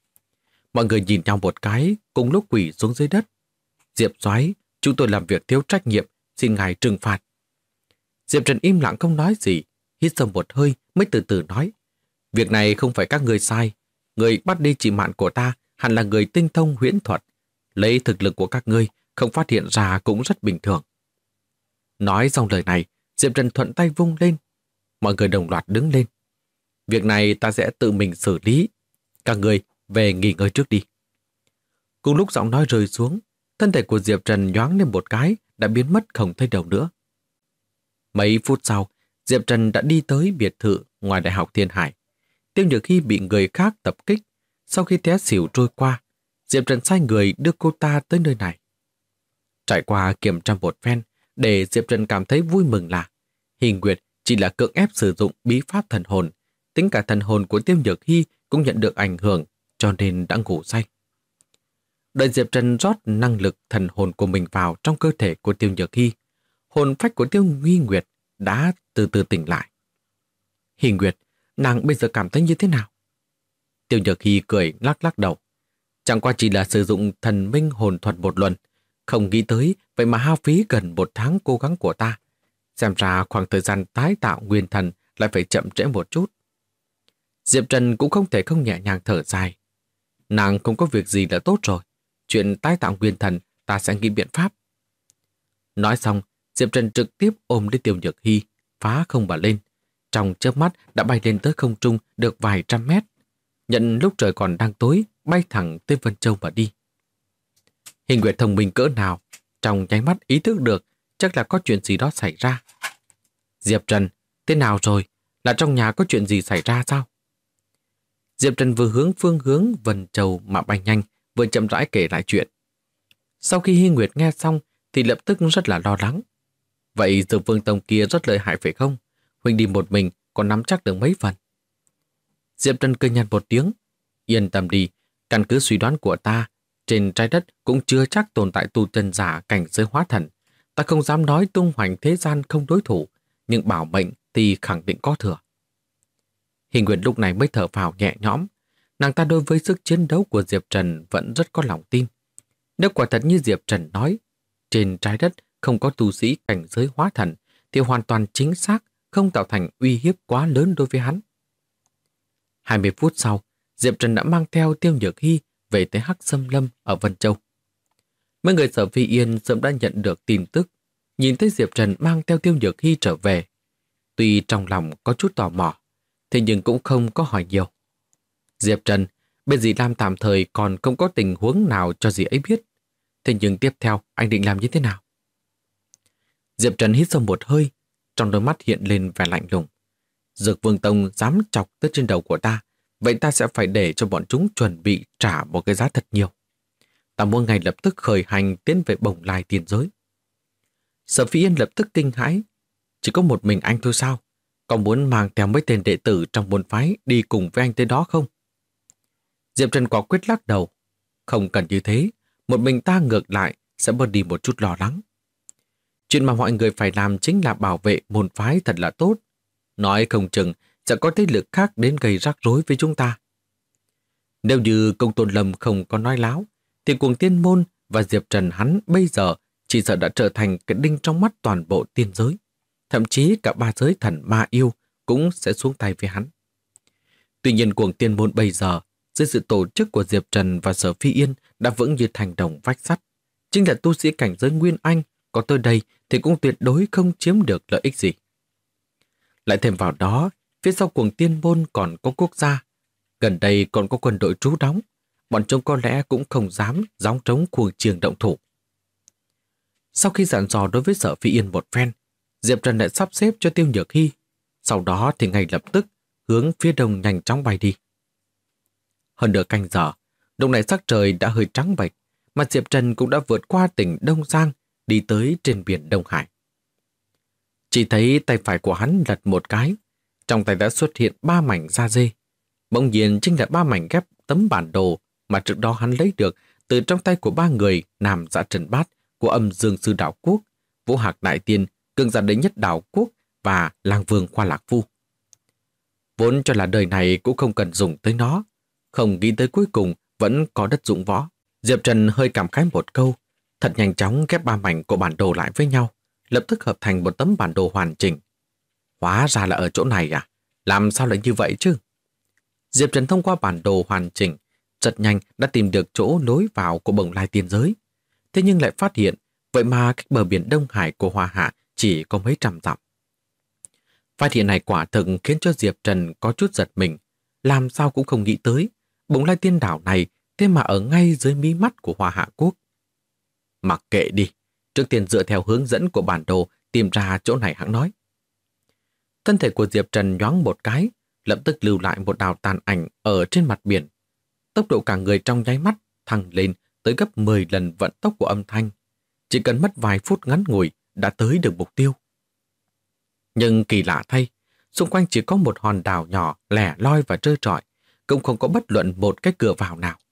A: Mọi người nhìn nhau một cái, cùng lúc quỳ xuống dưới đất. Diệp soái, chúng tôi làm việc thiếu trách nhiệm, xin ngài trừng phạt. Diệp Trần im lặng không nói gì, hít sâu một hơi mới từ từ nói: Việc này không phải các người sai, người bắt đi chị Mạn của ta hẳn là người tinh thông huyễn thuật, lấy thực lực của các ngươi không phát hiện ra cũng rất bình thường. Nói xong lời này, Diệp Trần thuận tay vung lên, mọi người đồng loạt đứng lên. Việc này ta sẽ tự mình xử lý, các người về nghỉ ngơi trước đi. Cùng lúc giọng nói rơi xuống, thân thể của Diệp Trần nhoáng lên một cái, đã biến mất không thấy đâu nữa. Mấy phút sau, Diệp Trần đã đi tới biệt thự ngoài Đại học Thiên Hải. Tiêu Nhược Hy bị người khác tập kích, sau khi té xỉu trôi qua, Diệp Trần sai người đưa cô ta tới nơi này. Trải qua kiểm tra một phen, để Diệp Trần cảm thấy vui mừng là Hy Nguyệt chỉ là cưỡng ép sử dụng bí pháp thần hồn, tính cả thần hồn của Tiêu Nhược Hy cũng nhận được ảnh hưởng, cho nên đã ngủ say. Đợi Diệp Trần rót năng lực thần hồn của mình vào trong cơ thể của Tiêu Nhược Hy, hồn phách của Tiêu Huy Nguyệt đã từ từ tỉnh lại. Hy Nguyệt, nàng bây giờ cảm thấy như thế nào? Tiêu Nhược Hy cười lắc lắc đầu. Chẳng qua chỉ là sử dụng thần minh hồn thuật một lần, không nghĩ tới vậy mà hao phí gần 1 tháng cố gắng của ta. Xem ra khoảng thời gian tái tạo nguyên thần lại phải chậm trễ một chút. Diệp Trần cũng không thể không nhẹ nhàng thở dài. Nàng không có việc gì là tốt rồi. Chuyện tái tạo nguyên thần ta sẽ nghĩ biện pháp. Nói xong, Diệp Trần trực tiếp ôm lấy Tiêu Nhược Hy, phá không mà lên. Trong chớp mắt đã bay lên tới không trung được vài trăm mét. Nhận lúc trời còn đang tối, bay thẳng tới Vân Châu mà đi. Hình Nguyệt thông minh cỡ nào, trong nháy mắt ý thức được chắc là có chuyện gì đó xảy ra. Diệp Trần, thế nào rồi? Là trong nhà có chuyện gì xảy ra sao? Diệp Trần vừa hướng phương hướng Vân Châu mà bay nhanh, vừa chậm rãi kể lại chuyện. Sau khi Hy Nguyệt nghe xong thì lập tức rất là lo lắng. Vậy Dược Vương Tông kia rất lợi hại phải không? Huynh đi một mình còn nắm chắc được mấy phần? Diệp Trần cười nhạt một tiếng. Yên tâm đi, căn cứ suy đoán của ta, trên trái đất cũng chưa chắc tồn tại tu chân giả cảnh giới hóa thần. Ta không dám nói tung hoành thế gian không đối thủ, nhưng bảo mệnh thì khẳng định có thừa. Hình Nguyệt lúc này mới thở phào nhẹ nhõm. Nàng ta đối với sức chiến đấu của Diệp Trần vẫn rất có lòng tin. Nếu quả thật như Diệp Trần nói, trên trái đất không có tu sĩ cảnh giới hóa thần, thì hoàn toàn chính xác không tạo thành uy hiếp quá lớn đối với hắn. 20 phút sau, Diệp Trần đã mang theo Tiêu Nhược Hy về tới Hắc Xâm Lâm ở Vân Châu. Mấy người Sở Phi Yên sớm đã nhận được tin tức, nhìn thấy Diệp Trần mang theo Tiêu Nhược Hy trở về. Tuy trong lòng có chút tò mò, thế nhưng cũng không có hỏi nhiều. Diệp Trần, bên dì Lam tạm thời còn không có tình huống nào cho dì ấy biết. Thế nhưng tiếp theo anh định làm như thế nào? Diệp Trần hít sâu một hơi, trong đôi mắt hiện lên vẻ lạnh lùng. Dược Vương Tông dám chọc tới trên đầu của ta, vậy ta sẽ phải để cho bọn chúng chuẩn bị trả một cái giá thật nhiều. Ta muốn ngay lập tức khởi hành tiến về Bồng Lai Tiên Giới. Sở Phi Yên lập tức kinh hãi. Chỉ có một mình anh thôi sao? Còn muốn mang theo mấy tên đệ tử trong môn phái đi cùng với anh tới đó không? Diệp Trần quả quyết lắc đầu. Không cần như thế, một mình ta ngược lại sẽ bớt đi một chút lo lắng. Chuyện mà mọi người phải làm chính là bảo vệ môn phái thật là tốt. Nói không chừng sẽ có thế lực khác đến gây rắc rối với chúng ta. Nếu như Công Tôn Lâm không có nói láo, thì Cuồng Tiên Môn và Diệp Trần hắn bây giờ chỉ sợ đã trở thành cái đinh trong mắt toàn bộ tiên giới. Thậm chí cả ba giới thần ma yêu cũng sẽ xuống tay với hắn. Tuy nhiên Cuồng Tiên Môn bây giờ, dưới sự tổ chức của Diệp Trần và Sở Phi Yên đã vững như thành đồng vách sắt. Chính là tu sĩ cảnh giới Nguyên Anh, có tới đây thì cũng tuyệt đối không chiếm được lợi ích gì. Lại thêm vào đó, phía sau Cuồng Tiên Môn còn có quốc gia. Gần đây còn có quân đội trú đóng. Bọn chúng có lẽ cũng không dám gióng trống cuồng chiêng động thủ. Sau khi dặn dò đối với Sở Phi Yên một phen, Diệp Trần lại sắp xếp cho Tiêu Nhược Hy. Sau đó thì ngay lập tức hướng phía đông nhanh chóng bay đi. Hơn nửa canh giờ, lúc này sắc trời đã hơi trắng bệch, mà Diệp Trần cũng đã vượt qua tỉnh Đông Giang, đi tới trên biển Đông Hải. Chỉ thấy tay phải của hắn lật một cái, trong tay đã xuất hiện 3 mảnh da dê. Bỗng nhiên chính là 3 mảnh ghép tấm bản đồ mà trước đó hắn lấy được từ trong tay của 3 người Nam Dạ Trần Bát của Âm Dương Sư Đạo Quốc, Vũ Hạc Đại Tiên, cường giả đệ nhất Đạo Quốc và Lang Vương Khoa Lạc Phu. Vốn cho là đời này cũng không cần dùng tới nó, không nghĩ tới cuối cùng vẫn có đất dụng võ. Diệp Trần hơi cảm khái một câu, thật nhanh chóng ghép 3 mảnh của bản đồ lại với nhau, lập tức hợp thành một tấm bản đồ hoàn chỉnh. Hóa ra là ở chỗ này à? Làm sao lại như vậy chứ? Diệp Trần thông qua bản đồ hoàn chỉnh, rất nhanh đã tìm được chỗ lối vào của Bồng Lai Tiên Giới. Thế nhưng lại phát hiện, vậy mà cách bờ biển Đông Hải của Hoa Hạ chỉ có mấy trăm dặm. Phát hiện này quả thực khiến cho Diệp Trần có chút giật mình, làm sao cũng không nghĩ tới, Bồng Lai Tiên Đảo này thế mà ở ngay dưới mí mắt của Hoa Hạ Quốc. Mặc kệ đi, trước tiên dựa theo hướng dẫn của bản đồ tìm ra chỗ này hãng nói. Thân thể của Diệp Trần nhoáng một cái, lập tức lưu lại một đạo tàn ảnh ở trên mặt biển. Tốc độ cả người trong nháy mắt thăng lên tới gấp 10 lần vận tốc của âm thanh. Chỉ cần mất vài phút ngắn ngủi đã tới được mục tiêu. Nhưng kỳ lạ thay, xung quanh chỉ có một hòn đảo nhỏ lẻ loi và trơ trọi, cũng không có bất luận một cái cửa vào nào.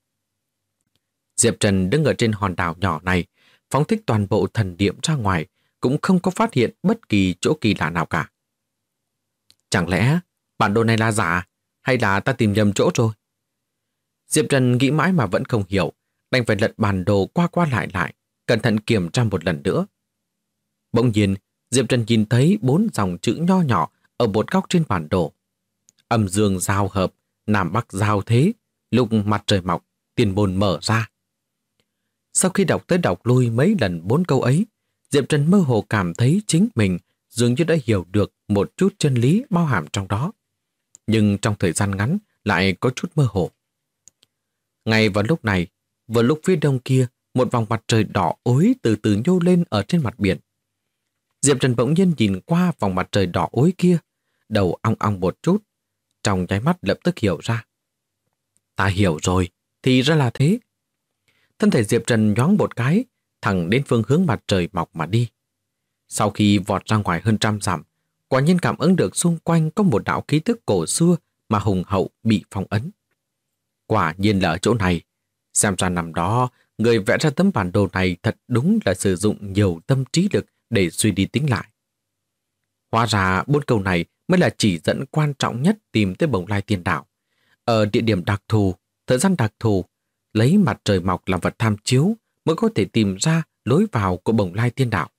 A: Diệp Trần đứng ở trên hòn đảo nhỏ này, phóng thích toàn bộ thần niệm ra ngoài, cũng không có phát hiện bất kỳ chỗ kỳ lạ nào cả. Chẳng lẽ bản đồ này là giả, hay là ta tìm nhầm chỗ rồi? Diệp Trần nghĩ mãi mà vẫn không hiểu, đành phải lật bản đồ qua qua lại, cẩn thận kiểm tra một lần nữa. Bỗng nhiên, Diệp Trần nhìn thấy 4 dòng chữ nho nhỏ ở một góc trên bản đồ. Âm dương giao hợp, Nam Bắc giao thế, lúc mặt trời mọc, tiền môn mở ra. Sau khi đọc tới đọc lui mấy lần 4 câu ấy, Diệp Trần mơ hồ cảm thấy chính mình dường như đã hiểu được một chút chân lý bao hàm trong đó. Nhưng trong thời gian ngắn lại có chút mơ hồ. Ngay vào lúc này, vừa lúc phía đông kia, một vòng mặt trời đỏ ối từ từ nhô lên ở trên mặt biển. Diệp Trần bỗng nhiên nhìn qua vòng mặt trời đỏ ối kia, đầu ong ong một chút, trong nháy mắt lập tức hiểu ra. Ta hiểu rồi, thì ra là thế. Thân thể Diệp Trần nhoáng một cái, thẳng đến phương hướng mặt trời mọc mà đi. Sau khi vọt ra ngoài hơn 100 dặm, quả nhiên cảm ứng được xung quanh có một đạo khí tức cổ xưa mà hùng hậu bị phong ấn. Quả nhiên là ở chỗ này. Xem ra năm đó, người vẽ ra tấm bản đồ này thật đúng là sử dụng nhiều tâm trí lực để suy đi tính lại. Hóa ra 4 câu này mới là chỉ dẫn quan trọng nhất tìm tới Bồng Lai Tiên Đảo. Ở địa điểm đặc thù, thời gian đặc thù, lấy mặt trời mọc làm vật tham chiếu mới có thể tìm ra lối vào của Bồng Lai Tiên Đảo.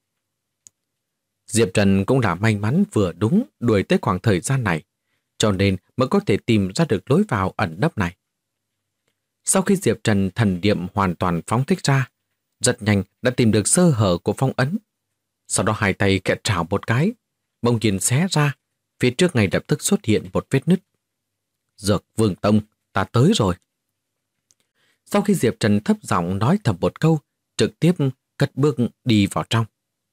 A: Diệp Trần cũng là may mắn vừa đúng đuổi tới khoảng thời gian này, cho nên mới có thể tìm ra được lối vào ẩn nấp này. Sau khi Diệp Trần thần niệm hoàn toàn phóng thích ra, rất nhanh đã tìm được sơ hở của phong ấn. Sau đó hai tay kẹt trảo một cái, bỗng nhiên xé ra, phía trước ngay lập tức xuất hiện một vết nứt. Dược Vương Tông, ta tới rồi. Sau khi Diệp Trần thấp giọng nói thầm một câu, trực tiếp cất bước đi vào trong.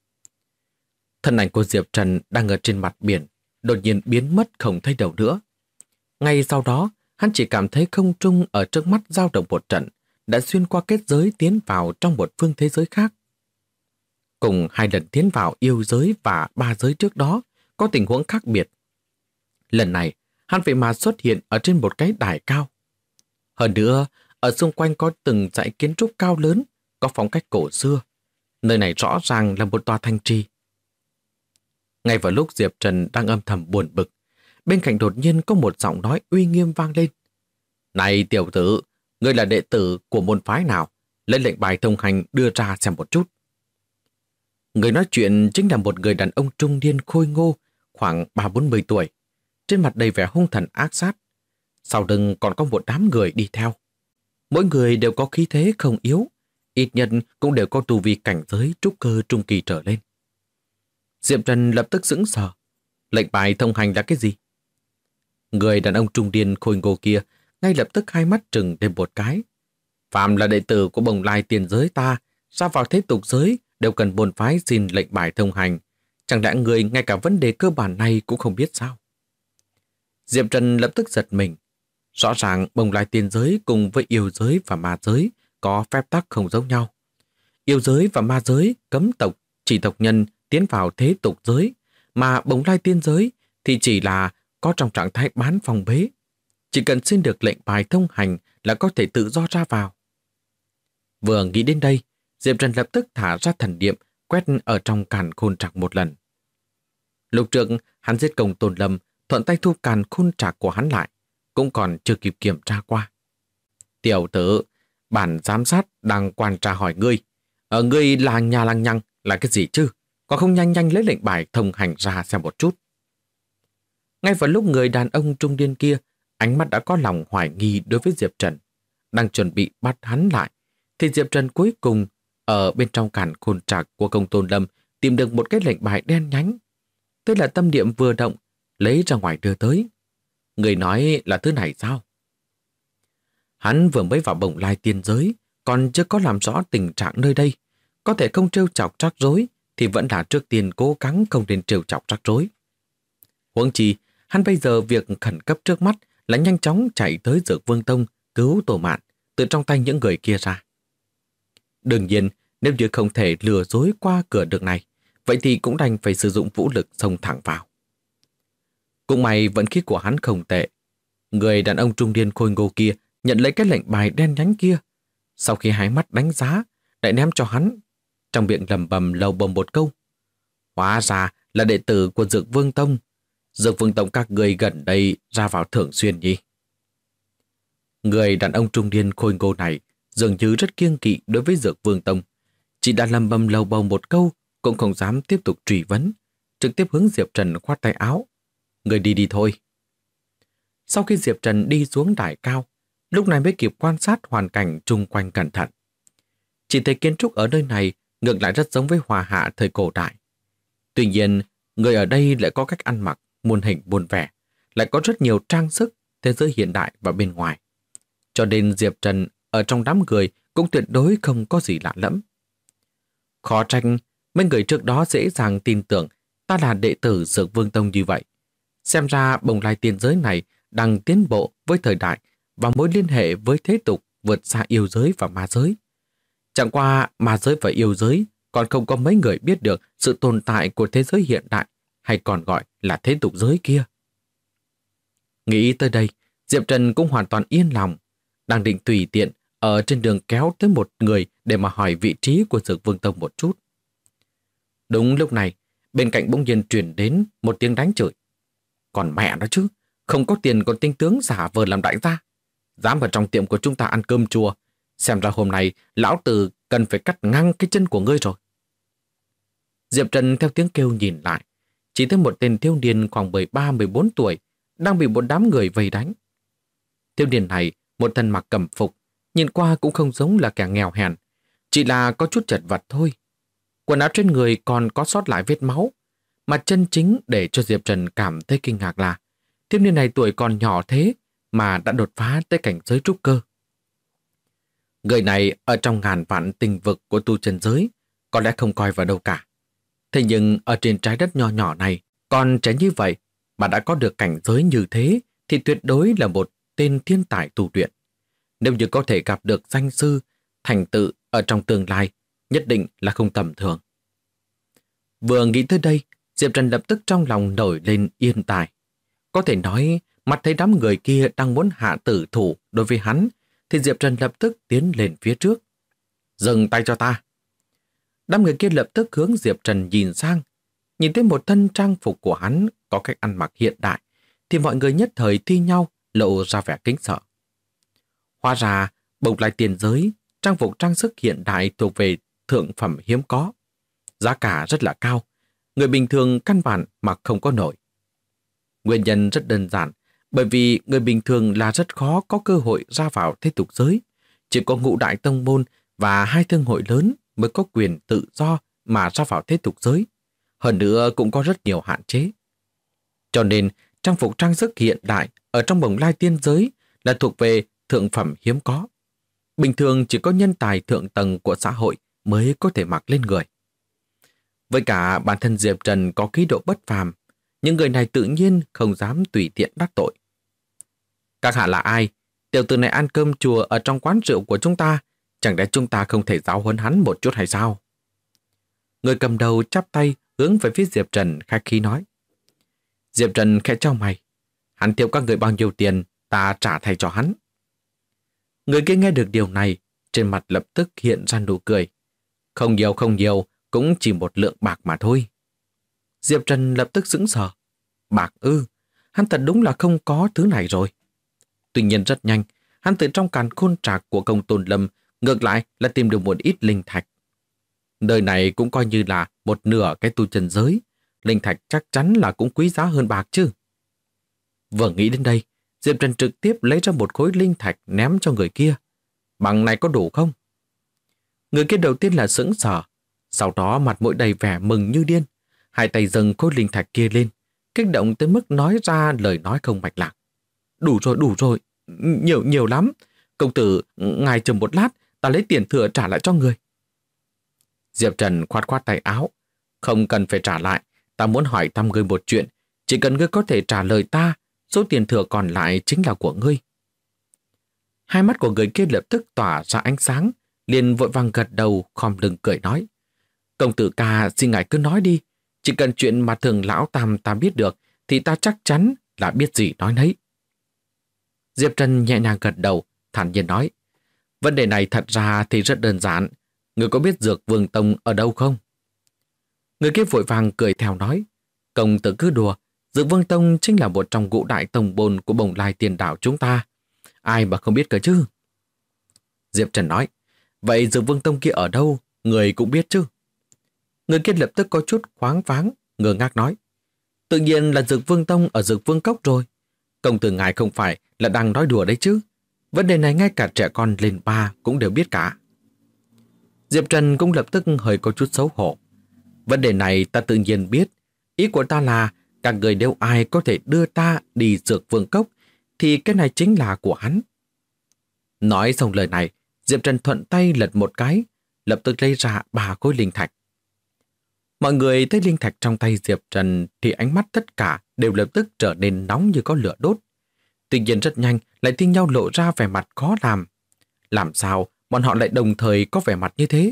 A: Thân ảnh của Diệp Trần đang ở trên mặt biển, đột nhiên biến mất không thấy đâu nữa. Ngay sau đó, hắn chỉ cảm thấy không trung ở trước mắt dao động một trận, đã xuyên qua kết giới tiến vào trong một phương thế giới khác. Cùng 2 lần tiến vào yêu giới và 3 giới trước đó, có tình huống khác biệt. Lần này, hắn vậy mà xuất hiện ở trên một cái đài cao. Hơn nữa, ở xung quanh có từng dãy kiến trúc cao lớn, có phong cách cổ xưa. Nơi này rõ ràng là một tòa thành trì. Ngay vào lúc Diệp Trần đang âm thầm buồn bực, bên cạnh đột nhiên có một giọng nói uy nghiêm vang lên. Này tiểu tử, ngươi là đệ tử của môn phái nào? Lấy lệnh bài thông hành đưa ra xem một chút. Người nói chuyện chính là một người đàn ông trung niên khôi ngô, khoảng 30-40 tuổi. Trên mặt đầy vẻ hung thần ác sát. Sau lưng còn có một đám người đi theo. Mỗi người đều có khí thế không yếu, ít nhất cũng đều có tu vi cảnh giới trúc cơ trung kỳ trở lên. Diệp Trần lập tức sững sờ. Lệnh bài thông hành là cái gì? Người đàn ông trung niên khôi ngô kia ngay lập tức hai mắt trừng lên một cái. Phạm là đệ tử của Bồng Lai tiền giới ta, ra vào thế tục giới đều cần môn phái xin lệnh bài thông hành. Chẳng lẽ người ngay cả vấn đề cơ bản này cũng không biết sao? Diệp Trần lập tức giật mình. Rõ ràng Bồng Lai tiền giới cùng với yêu giới và ma giới có phép tắc không giống nhau. Yêu giới và ma giới cấm tộc, chỉ tộc nhân tiến vào thế tục giới, mà Bồng Lai tiên giới thì chỉ là có trong trạng thái bán phòng bế. Chỉ cần xin được lệnh bài thông hành là có thể tự do ra vào. Vừa nghĩ đến đây, Diệp Trần lập tức thả ra thần niệm quét ở trong càn khôn trạc một lần. Lúc trước hắn giết Công Tôn Lâm, thuận tay thu càn khôn trạc của hắn lại, cũng còn chưa kịp kiểm tra qua. Tiểu tử, bản giám sát đang quan tra hỏi ngươi. Ở ngươi làng nhà làng nhằng là cái gì chứ? Còn không nhanh nhanh lấy lệnh bài thông hành ra xem một chút. Ngay vào lúc người đàn ông trung niên kia, ánh mắt đã có lòng hoài nghi đối với Diệp Trần, đang chuẩn bị bắt hắn lại, thì Diệp Trần cuối cùng ở bên trong càn khôn trạc của Công Tôn Lâm tìm được một cái lệnh bài đen nhánh. Thế là tâm niệm vừa động, lấy ra ngoài đưa tới. Người nói là thứ này sao? Hắn vừa mới vào Bồng Lai tiên giới, còn chưa có làm rõ tình trạng nơi đây. Có thể không trêu chọc rắc rối, thì vẫn là trước tiên cố gắng không nên trêu chọc rắc rối. Huống chi, hắn bây giờ việc khẩn cấp trước mắt là nhanh chóng chạy tới Dược Vương Tông cứu Tô Mạn từ trong tay những người kia ra. Đương nhiên, nếu như không thể lừa dối qua cửa được này, vậy thì cũng đành phải sử dụng vũ lực xông thẳng vào. Cũng may vận khí của hắn không tệ. Người đàn ông trung niên khôi ngô kia nhận lấy cái lệnh bài đen nhánh kia. Sau khi hai mắt đánh giá, lại ném cho hắn, trong miệng lầm bầm lầu bầm một câu. Hóa ra là đệ tử của Dược Vương Tông. Dược Vương Tông các người gần đây ra vào thường xuyên nhỉ? Người đàn ông trung niên khôi ngô này dường như rất kiêng kỵ đối với Dược Vương Tông. Chỉ đã lầm bầm lầu bầu một câu, cũng không dám tiếp tục truy vấn, trực tiếp hướng Diệp Trần khoát tay áo. Người đi đi thôi. Sau khi Diệp Trần đi xuống đài cao, lúc này mới kịp quan sát hoàn cảnh chung quanh cẩn thận. Chỉ thấy kiến trúc ở nơi này ngược lại rất giống với Hoa Hạ thời cổ đại. Tuy nhiên, người ở đây lại có cách ăn mặc muôn hình muôn vẻ, lại có rất nhiều trang sức thế giới hiện đại và bên ngoài. Cho nên Diệp Trần ở trong đám người cũng tuyệt đối không có gì lạ lẫm. Khó trách mấy người trước đó dễ dàng tin tưởng ta là đệ tử Dược Vương Tông như vậy. Xem ra bồng lai tiên giới này đang tiến bộ với thời đại và mối liên hệ với thế tục vượt xa yêu giới và ma giới. Chẳng qua ma giới và yêu giới còn không có mấy người biết được sự tồn tại của thế giới hiện đại hay còn gọi là thế tục giới kia. Nghĩ tới đây, Diệp Trần cũng hoàn toàn yên lòng, đang định tùy tiện ở trên đường kéo tới một người để mà hỏi vị trí của Dược Vương Tông một chút. Đúng lúc này, bên cạnh bỗng nhiên truyền đến một tiếng đánh chửi. Còn mẹ nó chứ, không có tiền còn tinh tướng giả vờ làm đại gia. Dám vào trong tiệm của chúng ta ăn cơm chùa, xem ra hôm nay lão tử cần phải cắt ngang cái chân của ngươi rồi. Diệp Trần theo tiếng kêu nhìn lại, chỉ thấy một tên thiếu niên khoảng 13-14 tuổi đang bị một đám người vây đánh. Thiếu niên này một thân mặc cẩm phục, nhìn qua cũng không giống là kẻ nghèo hèn, chỉ là có chút chật vật thôi. Quần áo trên người còn có sót lại vết máu, mà chân chính để cho Diệp Trần cảm thấy kinh ngạc là thiếu niên này tuổi còn nhỏ thế mà đã đột phá tới cảnh giới trúc cơ. Người này ở trong ngàn vạn tình vực của tu chân giới có lẽ không coi vào đâu cả. Thế nhưng ở trên trái đất nho nhỏ này, còn trẻ như vậy mà đã có được cảnh giới như thế thì tuyệt đối là một tên thiên tài tu luyện. Nếu như có thể gặp được danh sư, thành tựu ở trong tương lai, nhất định là không tầm thường. Vừa nghĩ tới đây, Diệp Trần lập tức trong lòng nổi lên yên tài. Có thể nói, mặt thấy đám người kia đang muốn hạ tử thủ đối với hắn, thì Diệp Trần lập tức tiến lên phía trước. Dừng tay cho ta. Đám người kia lập tức hướng Diệp Trần nhìn sang. Nhìn thấy một thân trang phục của hắn có cách ăn mặc hiện đại, thì mọi người nhất thời thi nhau lộ ra vẻ kính sợ. Hóa ra, bồng lai tiền giới, trang phục trang sức hiện đại thuộc về thượng phẩm hiếm có. Giá cả rất là cao, người bình thường căn bản mặc không có nổi. Nguyên nhân rất đơn giản, bởi vì người bình thường là rất khó có cơ hội ra vào thế tục giới. Chỉ có ngũ đại tông môn và hai thương hội lớn mới có quyền tự do mà ra vào thế tục giới. Hơn nữa cũng có rất nhiều hạn chế. Cho nên, trang phục trang sức hiện đại ở trong bồng lai tiên giới là thuộc về thượng phẩm hiếm có. Bình thường chỉ có nhân tài thượng tầng của xã hội mới có thể mặc lên người. Với cả bản thân Diệp Trần có khí độ bất phàm, những người này tự nhiên không dám tùy tiện đắc tội. Các hạ là ai? Tiểu tử này ăn cơm chùa ở trong quán rượu của chúng ta, chẳng lẽ chúng ta không thể giáo huấn hắn một chút hay sao? Người cầm đầu chắp tay hướng về phía Diệp Trần khách khí nói. Diệp Trần khẽ chau mày. Hắn thiếu các người bao nhiêu tiền, ta trả thay cho hắn. Người kia nghe được điều này, trên mặt lập tức hiện ra nụ cười. Không nhiều, cũng chỉ một lượng bạc mà thôi. Diệp Trần lập tức sững sờ. Bạc ư, hắn thật đúng là không có thứ này rồi. Tuy nhiên rất nhanh, hắn từ trong càn khôn trạc của công Tôn Lâm ngược lại là tìm được một ít linh thạch. Nơi này cũng coi như là một nửa cái tu chân giới, linh thạch chắc chắn là cũng quý giá hơn bạc chứ. Vừa nghĩ đến đây, Diệp Trần trực tiếp lấy ra một khối linh thạch ném cho người kia. Bằng này có đủ không? Người kia đầu tiên là sững sờ, sau đó mặt mũi đầy vẻ mừng như điên, hai tay dâng khối linh thạch kia lên, kích động tới mức nói ra lời nói không mạch lạc. Đủ rồi, nhiều lắm. Công tử, ngài chờ một lát, ta lấy tiền thừa trả lại cho người. Diệp Trần khoát khoát tay áo. Không cần phải trả lại, ta muốn hỏi thăm ngươi một chuyện. Chỉ cần ngươi có thể trả lời ta, số tiền thừa còn lại chính là của ngươi. Hai mắt của người kia lập tức tỏa ra ánh sáng, liền vội vàng gật đầu khom lưng cười nói. Công tử ca, xin ngài cứ nói đi. Chỉ cần chuyện mà thường lão Tam ta biết được, thì ta chắc chắn là biết gì nói nấy. Diệp Trần nhẹ nhàng gật đầu, thản nhiên nói. Vấn đề này thật ra thì rất đơn giản. Người có biết Dược Vương Tông ở đâu không? Người kia vội vàng cười theo nói. Công tử cứ đùa, Dược Vương Tông chính là một trong ngũ đại tông môn của bồng lai tiền đảo chúng ta. Ai mà không biết cơ chứ? Diệp Trần nói. Vậy Dược Vương Tông kia ở đâu? Người cũng biết chứ? Người kia lập tức có chút khoáng váng, ngơ ngác nói. Tự nhiên là Dược Vương Tông ở Dược Vương Cốc rồi. Công tử ngài không phải là đang nói đùa đấy chứ. Vấn đề này ngay cả trẻ con lên 3 cũng đều biết cả. Diệp Trần cũng lập tức hơi có chút xấu hổ. Vấn đề này ta tự nhiên biết. Ý của ta là các người nếu ai có thể đưa ta đi Dược Vương Cốc thì cái này chính là của hắn. Nói xong lời này, Diệp Trần thuận tay lật một cái, lập tức lấy ra 3 khối linh thạch. Mọi người thấy linh thạch trong tay Diệp Trần thì ánh mắt tất cả đều lập tức trở nên nóng như có lửa đốt. Tuy nhiên rất nhanh lại thi nhau lộ ra vẻ mặt khó làm. Làm sao bọn họ lại đồng thời có vẻ mặt như thế?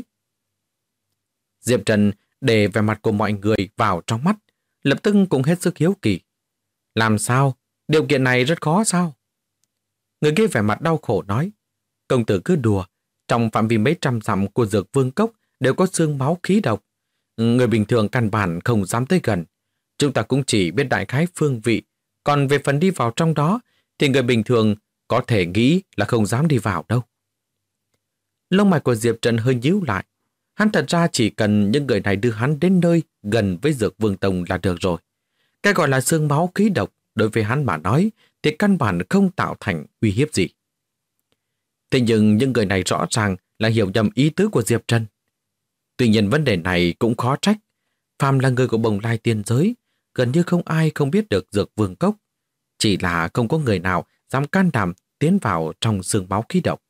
A: Diệp Trần để vẻ mặt của mọi người vào trong mắt, lập tức cũng hết sức hiếu kỳ. Làm sao? Điều kiện này rất khó sao? Người kia vẻ mặt đau khổ nói, công tử cứ đùa, trong phạm vi mấy trăm dặm của Dược Vương Cốc đều có xương máu khí độc. Người bình thường căn bản không dám tới gần. Chúng ta cũng chỉ biết đại khái phương vị, còn về phần đi vào trong đó thì người bình thường có thể nghĩ là không dám đi vào đâu. Lông mày của Diệp Trần hơi nhíu lại. Hắn thật ra chỉ cần những người này đưa hắn đến nơi gần với Dược Vương Tông là được rồi. Cái gọi là xương máu khí độc đối với hắn mà nói thì căn bản không tạo thành uy hiếp gì. Thế nhưng những người này rõ ràng là hiểu nhầm ý tứ của Diệp Trần. Tuy nhiên vấn đề này cũng khó trách. Phàm là người của Bồng Lai Tiên Giới, gần như không ai không biết được Dược Vương Cốc. Chỉ là không có người nào dám can đảm tiến vào trong xương máu khí độc.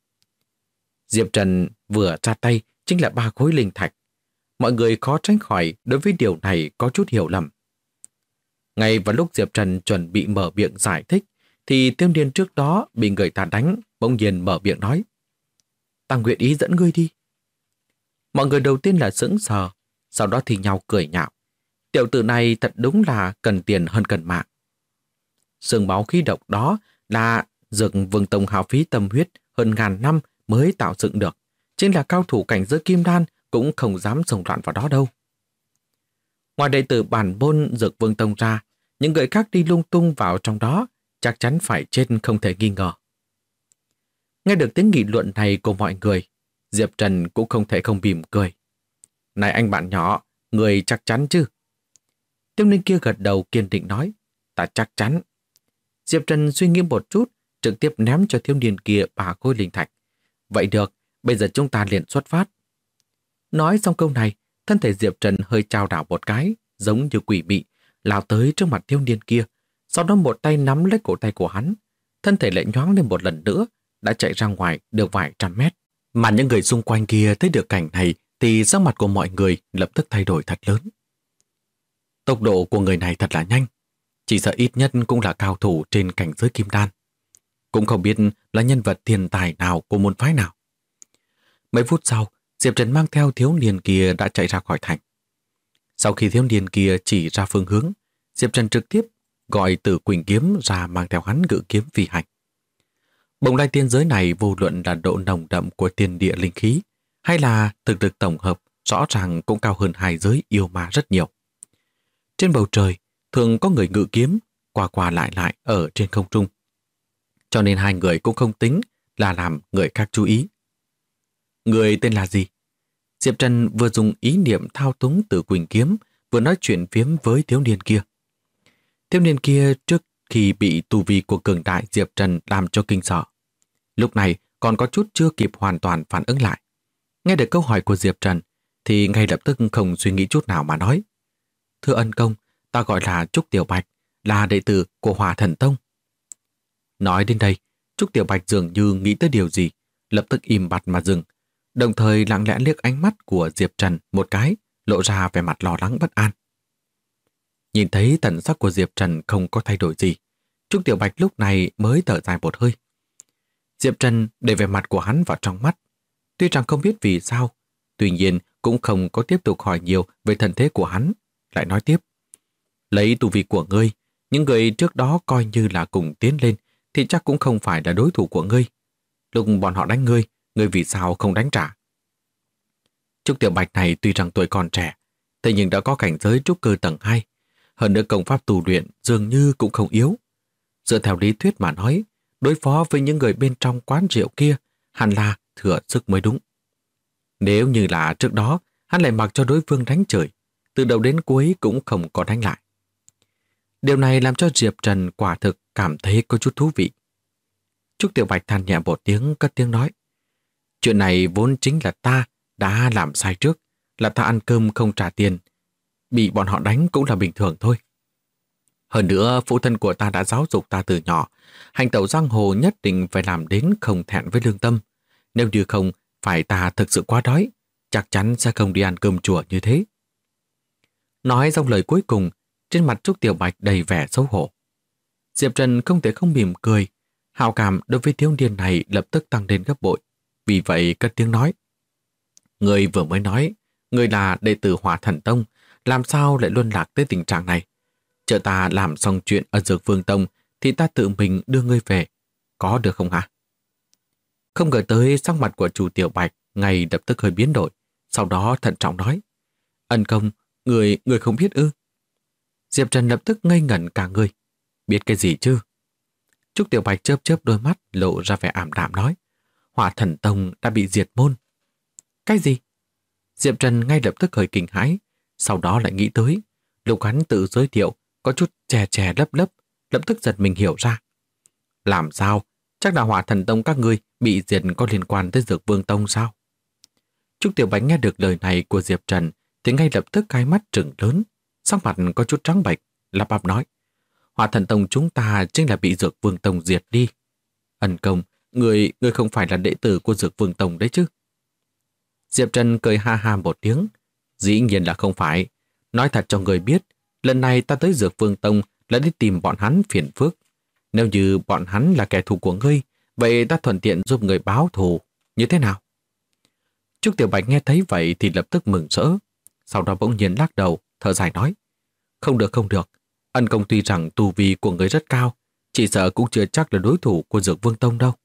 A: Diệp Trần vừa ra tay chính là 3 khối linh thạch. Mọi người khó tránh khỏi đối với điều này có chút hiểu lầm. Ngay vào lúc Diệp Trần chuẩn bị mở miệng giải thích, thì Tiêu Niên trước đó bị người ta đánh, bỗng nhiên mở miệng nói. Ta nguyện ý dẫn ngươi đi. Mọi người đầu tiên là sững sờ, sau đó thì nhau cười nhạo. Tiểu tử này thật đúng là cần tiền hơn cần mạng. Xương máu khí độc đó là Dược Vương Tông hao phí tâm huyết hơn ngàn năm mới tạo dựng được. Chính là cao thủ cảnh giới kim đan cũng không dám xông loạn vào đó đâu. Ngoài đệ tử bản môn Dược Vương Tông ra, những người khác đi lung tung vào trong đó chắc chắn phải chết không thể nghi ngờ. Nghe được tiếng nghị luận này của mọi người, Diệp Trần cũng không thể không mỉm cười. Này anh bạn nhỏ, người chắc chắn chứ? Tiêu Ninh kia gật đầu kiên định nói, ta chắc chắn. Diệp Trần suy nghĩ một chút, trực tiếp ném cho thiếu niên kia 3 khối linh thạch. Vậy được, bây giờ chúng ta liền xuất phát. Nói xong câu này, thân thể Diệp Trần hơi chao đảo một cái, giống như quỷ mị, lao tới trước mặt thiếu niên kia, sau đó một tay nắm lấy cổ tay của hắn. Thân thể lại nhoáng lên một lần nữa, đã chạy ra ngoài được vài trăm mét. Mà những người xung quanh kia thấy được cảnh này thì sắc mặt của mọi người lập tức thay đổi thật lớn. Tốc độ của người này thật là nhanh, chỉ sợ ít nhất cũng là cao thủ trên cảnh giới kim đan. Cũng không biết là nhân vật thiên tài nào của môn phái nào. Mấy phút sau, Diệp Trần mang theo thiếu niên kia đã chạy ra khỏi thành. Sau khi thiếu niên kia chỉ ra phương hướng, Diệp Trần trực tiếp gọi Tử Quỳnh Kiếm ra mang theo hắn ngự kiếm phi hành. Bồng Lai Tiên Giới này vô luận là độ nồng đậm của thiên địa linh khí hay là thực lực tổng hợp rõ ràng cũng cao hơn hai giới yêu ma rất nhiều. Trên bầu trời thường có người ngự kiếm qua qua lại ở trên không trung. Cho nên hai người cũng không tính là làm người khác chú ý. Người tên là gì? Diệp Trần vừa dùng ý niệm thao túng Tử Quỳnh Kiếm, vừa nói chuyện phiếm với thiếu niên kia. Thiếu niên kia trước khi bị tu vi của cường đại Diệp Trần làm cho kinh sợ, lúc này còn có chút chưa kịp hoàn toàn phản ứng lại. Nghe được câu hỏi của Diệp Trần thì ngay lập tức không suy nghĩ chút nào mà nói. Thưa ân công, ta gọi là Trúc Tiểu Bạch, là đệ tử của Hỏa Thần Tông. Nói đến đây, Trúc Tiểu Bạch dường như nghĩ tới điều gì, lập tức im bặt mà dừng, đồng thời lặng lẽ liếc ánh mắt của Diệp Trần một cái, lộ ra vẻ mặt lo lắng bất an. Nhìn thấy thần sắc của Diệp Trần không có thay đổi gì, Trúc Tiểu Bạch lúc này mới thở dài một hơi. Diệp Trần để vẻ mặt của hắn vào trong mắt. Tuy rằng không biết vì sao, tuy nhiên cũng không có tiếp tục hỏi nhiều về thân thế của hắn, lại nói tiếp. Lấy tu vi của ngươi, những người trước đó coi như là cùng tiến lên thì chắc cũng không phải là đối thủ của ngươi. Lúc bọn họ đánh ngươi, ngươi vì sao không đánh trả? Trúc Tiểu Bạch này tuy rằng tuổi còn trẻ, thế nhưng đã có cảnh giới trúc cơ tầng 2. Hơn nữa công pháp tu luyện dường như cũng không yếu. Dựa theo lý thuyết mà nói, đối phó với những người bên trong quán rượu kia hẳn là thừa sức mới đúng. Nếu như là trước đó hắn lại mặc cho đối phương đánh trời, từ đầu đến cuối cũng không có đánh lại. Điều này làm cho Diệp Trần quả thực cảm thấy có chút thú vị. Trúc Tiểu Bạch than nhẹ một tiếng, cất tiếng nói. Chuyện này vốn chính là ta đã làm sai trước, là ta ăn cơm không trả tiền. Bị bọn họ đánh cũng là bình thường thôi. Hơn nữa, phụ thân của ta đã giáo dục ta từ nhỏ, hành tẩu giang hồ nhất định phải làm đến không thẹn với lương tâm. Nếu như không, phải ta thực sự quá đói, chắc chắn sẽ không đi ăn cơm chùa như thế. Nói xong lời cuối cùng, trên mặt Trúc Tiểu Bạch đầy vẻ xấu hổ. Diệp Trần không thể không mỉm cười, hào cảm đối với thiếu niên này lập tức tăng lên gấp bội. Vì vậy cất tiếng nói. Người vừa mới nói, người là đệ tử Hỏa Thần Tông, làm sao lại luân lạc tới tình trạng này? Chờ ta làm xong chuyện ở Dược Vương Tông thì ta tự mình đưa ngươi về. Có được không hả? Không ngờ tới sắc mặt của chủ Tiểu Bạch ngay lập tức hơi biến đổi. Sau đó thận trọng nói. Ân công, người không biết ư? Diệp Trần lập tức ngây ngẩn cả người. Biết cái gì chứ? Trúc Tiểu Bạch chớp chớp đôi mắt lộ ra vẻ ảm đạm nói. Hỏa Thần Tông đã bị diệt môn. Cái gì? Diệp Trần ngay lập tức hơi kinh hãi. Sau đó lại nghĩ tới. Lúc hắn tự giới thiệu có chút chè lấp lấp, lập tức giật mình hiểu ra. Làm sao? Chắc là Hỏa Thần Tông các ngươi bị diệt có liên quan tới Dược Vương Tông sao? Trúc Tiểu Bạch nghe được lời này của Diệp Trần thì ngay lập tức cái mắt trừng lớn, sắc mặt có chút trắng bệch, lắp bắp nói. Hỏa Thần Tông chúng ta chính là bị Dược Vương Tông diệt đi. Ân công, người không phải là đệ tử của Dược Vương Tông đấy chứ? Diệp Trần cười ha ha một tiếng. Dĩ nhiên là không phải. Nói thật cho người biết, lần này ta tới Dược Vương Tông là đi tìm bọn hắn phiền phức. Nếu như bọn hắn là kẻ thù của ngươi, vậy ta thuận tiện giúp người báo thù. Như thế nào? Trúc Tiểu Bạch nghe thấy vậy thì lập tức mừng rỡ. Sau đó bỗng nhiên lắc đầu, thở dài nói. Không được, không được. Ân công tuy rằng tu vi của người rất cao, chỉ sợ cũng chưa chắc là đối thủ của Dược Vương Tông đâu.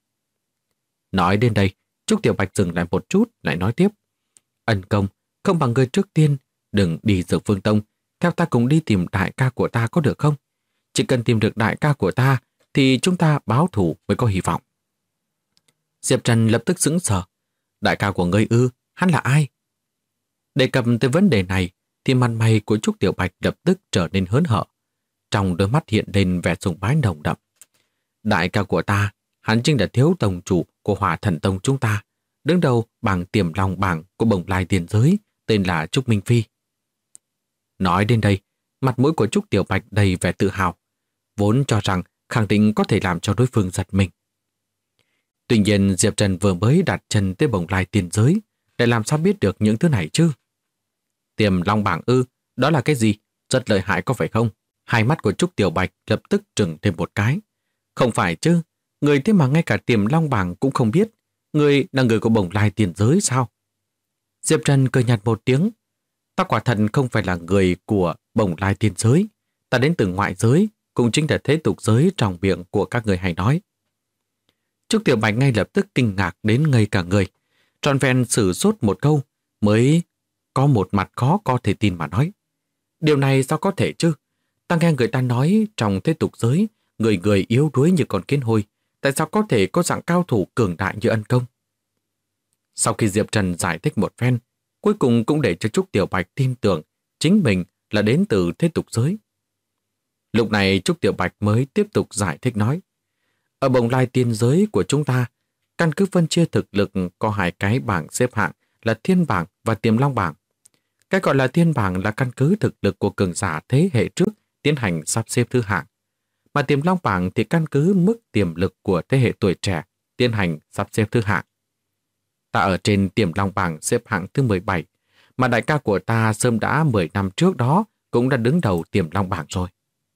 A: Nói đến đây, Trúc Tiểu Bạch dừng lại một chút, lại nói tiếp. Ân công, không bằng người trước tiên, đừng đi Dược Vương Tông, theo ta cùng đi tìm đại ca của ta có được không? Chỉ cần tìm được đại ca của ta, thì chúng ta báo thù mới có hy vọng. Diệp Trần lập tức sững sờ. Đại ca của ngươi ư, hắn là ai? Đề cập tới vấn đề này, thì mặt mày của Trúc Tiểu Bạch lập tức trở nên hớn hở. Trong đôi mắt hiện lên vẻ sùng bái nồng đậm. Đại ca của ta, hắn chính là thiếu tông chủ của Hỏa Thần Tông chúng ta, đứng đầu bảng Tiềm Long bảng của bồng lai tiền giới, tên là Trúc Minh Phi. Nói đến đây, mặt mũi của Trúc Tiểu Bạch đầy vẻ tự hào, vốn cho rằng khẳng định có thể làm cho đối phương giật mình. Tuy nhiên Diệp Trần vừa mới đặt chân tới bồng lai tiền giới, để làm sao biết được những thứ này chứ? Tiềm Long bảng ư, đó là cái gì? Rất lợi hại có phải không? Hai mắt của Trúc Tiểu Bạch lập tức trừng thêm một cái. Không phải chứ, người thế mà ngay cả Tiềm Long bảng cũng không biết. Người là người của bồng lai tiền giới sao? Diệp Trần cười nhạt một tiếng. Ta quả thật không phải là người của bồng lai tiền giới. Ta đến từ ngoại giới, cũng chính là thế tục giới trong miệng của các người hay nói. Trúc Tiểu Bạch ngay lập tức kinh ngạc đến ngây cả người. Trọn vẹn sử sốt một câu mới có một mặt khó có thể tin mà nói. Điều này sao có thể chứ? Ta nghe người ta nói trong thế tục giới, người người yếu đuối như con kiến hôi, tại sao có thể có dạng cao thủ cường đại như Ân công? Sau khi Diệp Trần giải thích một phen, cuối cùng cũng để cho Trúc Tiểu Bạch tin tưởng chính mình là đến từ thế tục giới. Lúc này Trúc Tiểu Bạch mới tiếp tục giải thích nói. Ở bồng lai tiên giới của chúng ta, căn cứ phân chia thực lực có hai cái bảng xếp hạng là Thiên bảng và Tiềm Long bảng. Cái gọi là Thiên bảng là căn cứ thực lực của cường giả thế hệ trước tiến hành sắp xếp thứ hạng. Mà Tiềm Long bảng thì căn cứ mức tiềm lực của thế hệ tuổi trẻ tiến hành sắp xếp thứ hạng. Ta ở trên Tiềm Long bảng xếp hạng thứ 17, mà đại ca của ta sớm đã 10 năm trước đó cũng đã đứng đầu Tiềm Long bảng rồi.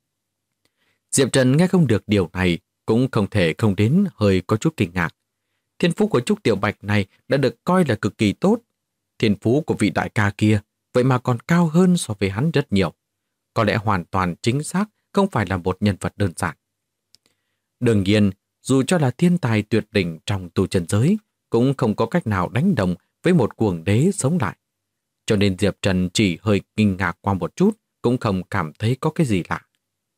A: Diệp Trần nghe không được điều này cũng không thể không đến hơi có chút kinh ngạc. Thiên phú của Trúc Tiểu Bạch này đã được coi là cực kỳ tốt. Thiên phú của vị đại ca kia vậy mà còn cao hơn so với hắn rất nhiều. Có lẽ hoàn toàn chính xác không phải là một nhân vật đơn giản. Đương nhiên, dù cho là thiên tài tuyệt đỉnh trong tu chân giới, cũng không có cách nào đánh đồng với một cuồng đế sống lại. Cho nên Diệp Trần chỉ hơi kinh ngạc qua một chút, cũng không cảm thấy có cái gì lạ.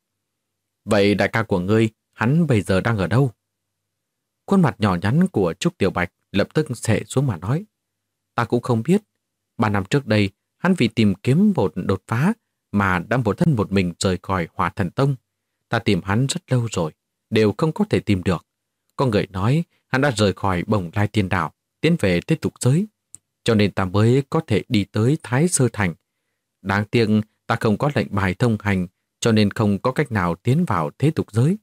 A: Vậy đại ca của ngươi, hắn bây giờ đang ở đâu? Khuôn mặt nhỏ nhắn của Trúc Tiểu Bạch lập tức xệ xuống mà nói. Ta cũng không biết. 3 năm trước đây, hắn vì tìm kiếm một đột phá mà đã một thân một mình rời khỏi Hỏa Thần Tông. Ta tìm hắn rất lâu rồi, đều không có thể tìm được. Có người nói hắn đã rời khỏi Bồng Lai Tiên Đảo, tiến về thế tục giới, cho nên ta mới có thể đi tới Thái Sơ Thành. Đáng tiếc ta không có lệnh bài thông hành, cho nên không có cách nào tiến vào thế tục giới.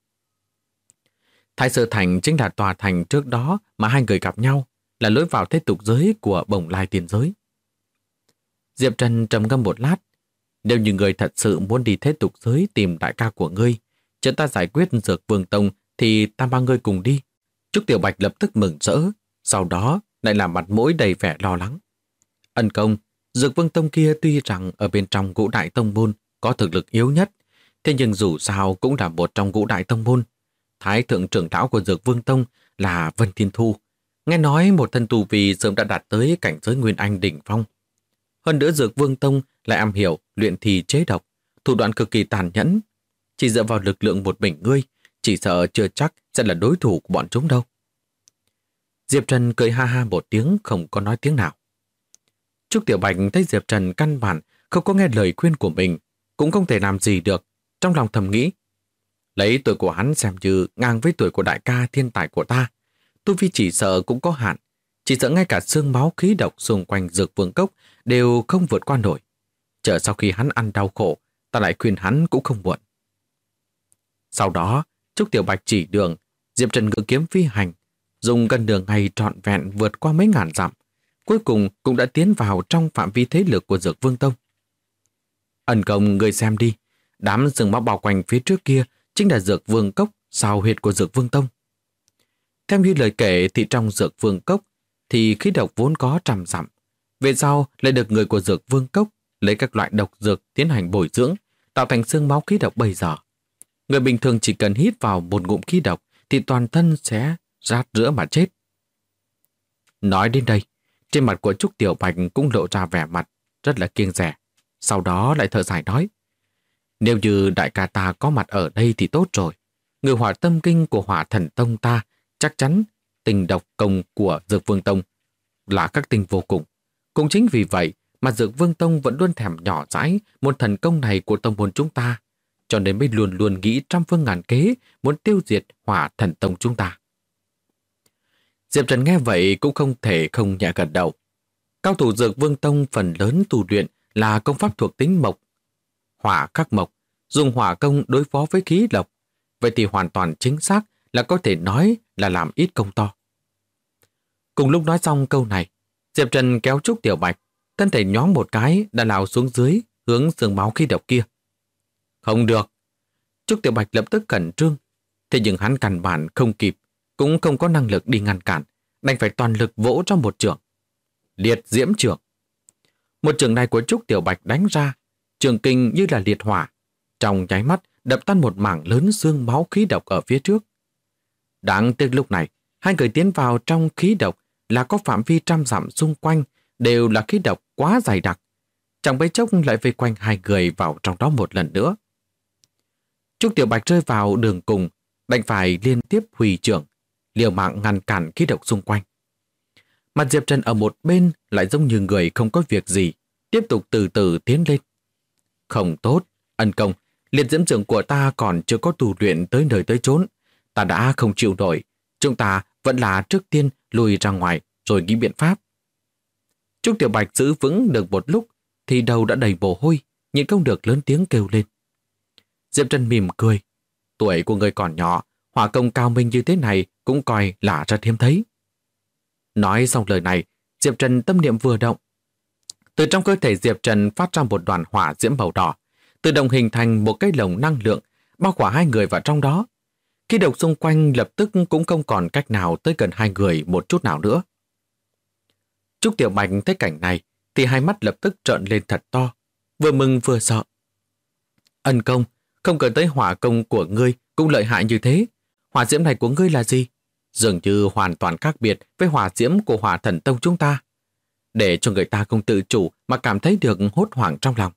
A: Thái Sơ Thành chính là tòa thành trước đó mà hai người gặp nhau, là lối vào thế tục giới của Bồng Lai Tiên giới. Diệp Trần trầm ngâm một lát. Nếu như người thật sự muốn đi thế tục giới tìm đại ca của ngươi, chờ ta giải quyết Dược Vương Tông thì ta mang ngươi cùng đi. Trúc Tiểu Bạch lập tức mừng rỡ, sau đó lại làm mặt mũi đầy vẻ lo lắng. Ân công, Dược Vương Tông kia tuy rằng ở bên trong Ngũ Đại Tông môn có thực lực yếu nhất, thế nhưng dù sao cũng là một trong Ngũ Đại Tông môn. Thái thượng trưởng lão của Dược Vương Tông là Vân Thiên Thu. Nghe nói một thân tu vi sớm đã đạt tới cảnh giới Nguyên Anh đỉnh phong. Hơn nữa Dược Vương Tông lại am hiểu luyện thi chế độc, thủ đoạn cực kỳ tàn nhẫn. Chỉ dựa vào lực lượng một mình ngươi, chỉ sợ chưa chắc sẽ là đối thủ của bọn chúng đâu. Diệp Trần cười ha ha một tiếng, không có nói tiếng nào. Trúc Tiểu Bạch thấy Diệp Trần căn bản không có nghe lời khuyên của mình, cũng không thể làm gì được, trong lòng thầm nghĩ. Lấy tuổi của hắn xem như ngang với tuổi của đại ca thiên tài của ta, tu vi chỉ sợ cũng có hạn, chỉ sợ ngay cả xương máu khí độc xung quanh Dược Vương Cốc đều không vượt qua nổi. Chờ sau khi hắn ăn đau khổ, ta lại khuyên hắn cũng không muộn. Sau đó, Trúc Tiểu Bạch chỉ đường, Diệp Trần ngự kiếm phi hành, dùng gần đường ngày trọn vẹn vượt qua mấy ngàn dặm, cuối cùng cũng đã tiến vào trong phạm vi thế lực của Dược Vương Tông. Ân công, người xem đi, đám rừng máu bao quanh phía trước kia chính là Dược Vương Cốc, sao huyệt của Dược Vương Tông. Theo như lời kể thì trong Dược Vương Cốc thì khí độc vốn có trăm dặm, về sau lại được người của Dược Vương Cốc lấy các loại độc dược tiến hành bồi dưỡng, tạo thành xương máu khí độc bây giờ. Người bình thường chỉ cần hít vào một ngụm khí độc thì toàn thân sẽ rát rữa mà chết. Nói đến đây, trên mặt của Trúc Tiểu Bạch cũng lộ ra vẻ mặt rất là kiêng dè. Sau đó lại thở dài nói, nếu như đại ca ta có mặt ở đây thì tốt rồi. Người hỏa tâm kinh của Hỏa Thần Tông ta chắc chắn tình độc công của Dược Vương Tông là các tinh vô cùng. Cũng chính vì vậy mà Dược Vương Tông vẫn luôn thèm nhỏ dãi một thần công này của tông môn chúng ta, cho nên mới luôn luôn nghĩ trăm phương ngàn kế muốn tiêu diệt Hỏa Thần Tông chúng ta. Diệp Trần nghe vậy cũng không thể không nhẹ gật đầu. Cao thủ Dược Vương Tông phần lớn tu luyện là công pháp thuộc tính mộc, hỏa khắc mộc, dùng hỏa công đối phó với khí độc. Vậy thì hoàn toàn chính xác là có thể nói là làm ít công to. Cùng lúc nói xong câu này, Diệp Trần kéo Trúc Tiểu Bạch, thân thể nhón một cái đã lao xuống dưới hướng xương máu khí độc kia. Không được. Trúc Tiểu Bạch lập tức khẩn trương, thế nhưng hắn căn bản không kịp, cũng không có năng lực đi ngăn cản, đành phải toàn lực vỗ trong một chưởng. Liệt diễm chưởng. Một chưởng này của Trúc Tiểu Bạch đánh ra, trường kinh như là liệt hỏa, trong nháy mắt đập tan một mảng lớn xương máu khí độc ở phía trước. Đáng tiếc lúc này, hai người tiến vào trong khí độc là có phạm vi trăm dặm xung quanh đều là khí độc quá dày đặc. Chẳng mấy chốc lại vây quanh hai người vào trong đó một lần nữa. Trúc Tiểu Bạch rơi vào đường cùng, đành phải liên tiếp hủy chưởng, liều mạng ngăn cản khí độc xung quanh. Mặt Diệp Trần ở một bên lại giống như người không có việc gì, tiếp tục từ từ tiến lên. Không tốt, ân công, liệt diễm chưởng của ta còn chưa có tu luyện tới nơi tới chốn. Ta đã không chịu nổi, chúng ta vẫn là trước tiên lùi ra ngoài rồi nghĩ biện pháp. Trúc Tiểu Bạch giữ vững được một lúc thì đầu đã đầy mồ hôi, nhịn không được lớn tiếng kêu lên. Diệp Trần mỉm cười, tuổi của người còn nhỏ, hỏa công cao minh như thế này cũng coi là rất hiếm thấy. Nói xong lời này, Diệp Trần tâm niệm vừa động. Từ trong cơ thể Diệp Trần phát ra một đoàn hỏa diễm màu đỏ, tự động hình thành một cái lồng năng lượng, bao khỏa hai người vào trong đó. Khí độc xung quanh lập tức cũng không còn cách nào tới gần hai người một chút nào nữa. Trúc Tiểu Bạch thấy cảnh này thì hai mắt lập tức trợn lên thật to, vừa mừng vừa sợ. Ân công, không ngờ tới hỏa công của ngươi cũng lợi hại như thế. Hỏa diễm này của ngươi là gì? Dường như hoàn toàn khác biệt với hỏa diễm của Hỏa Thần Tông chúng ta, để cho người ta không tự chủ mà cảm thấy được hốt hoảng trong lòng.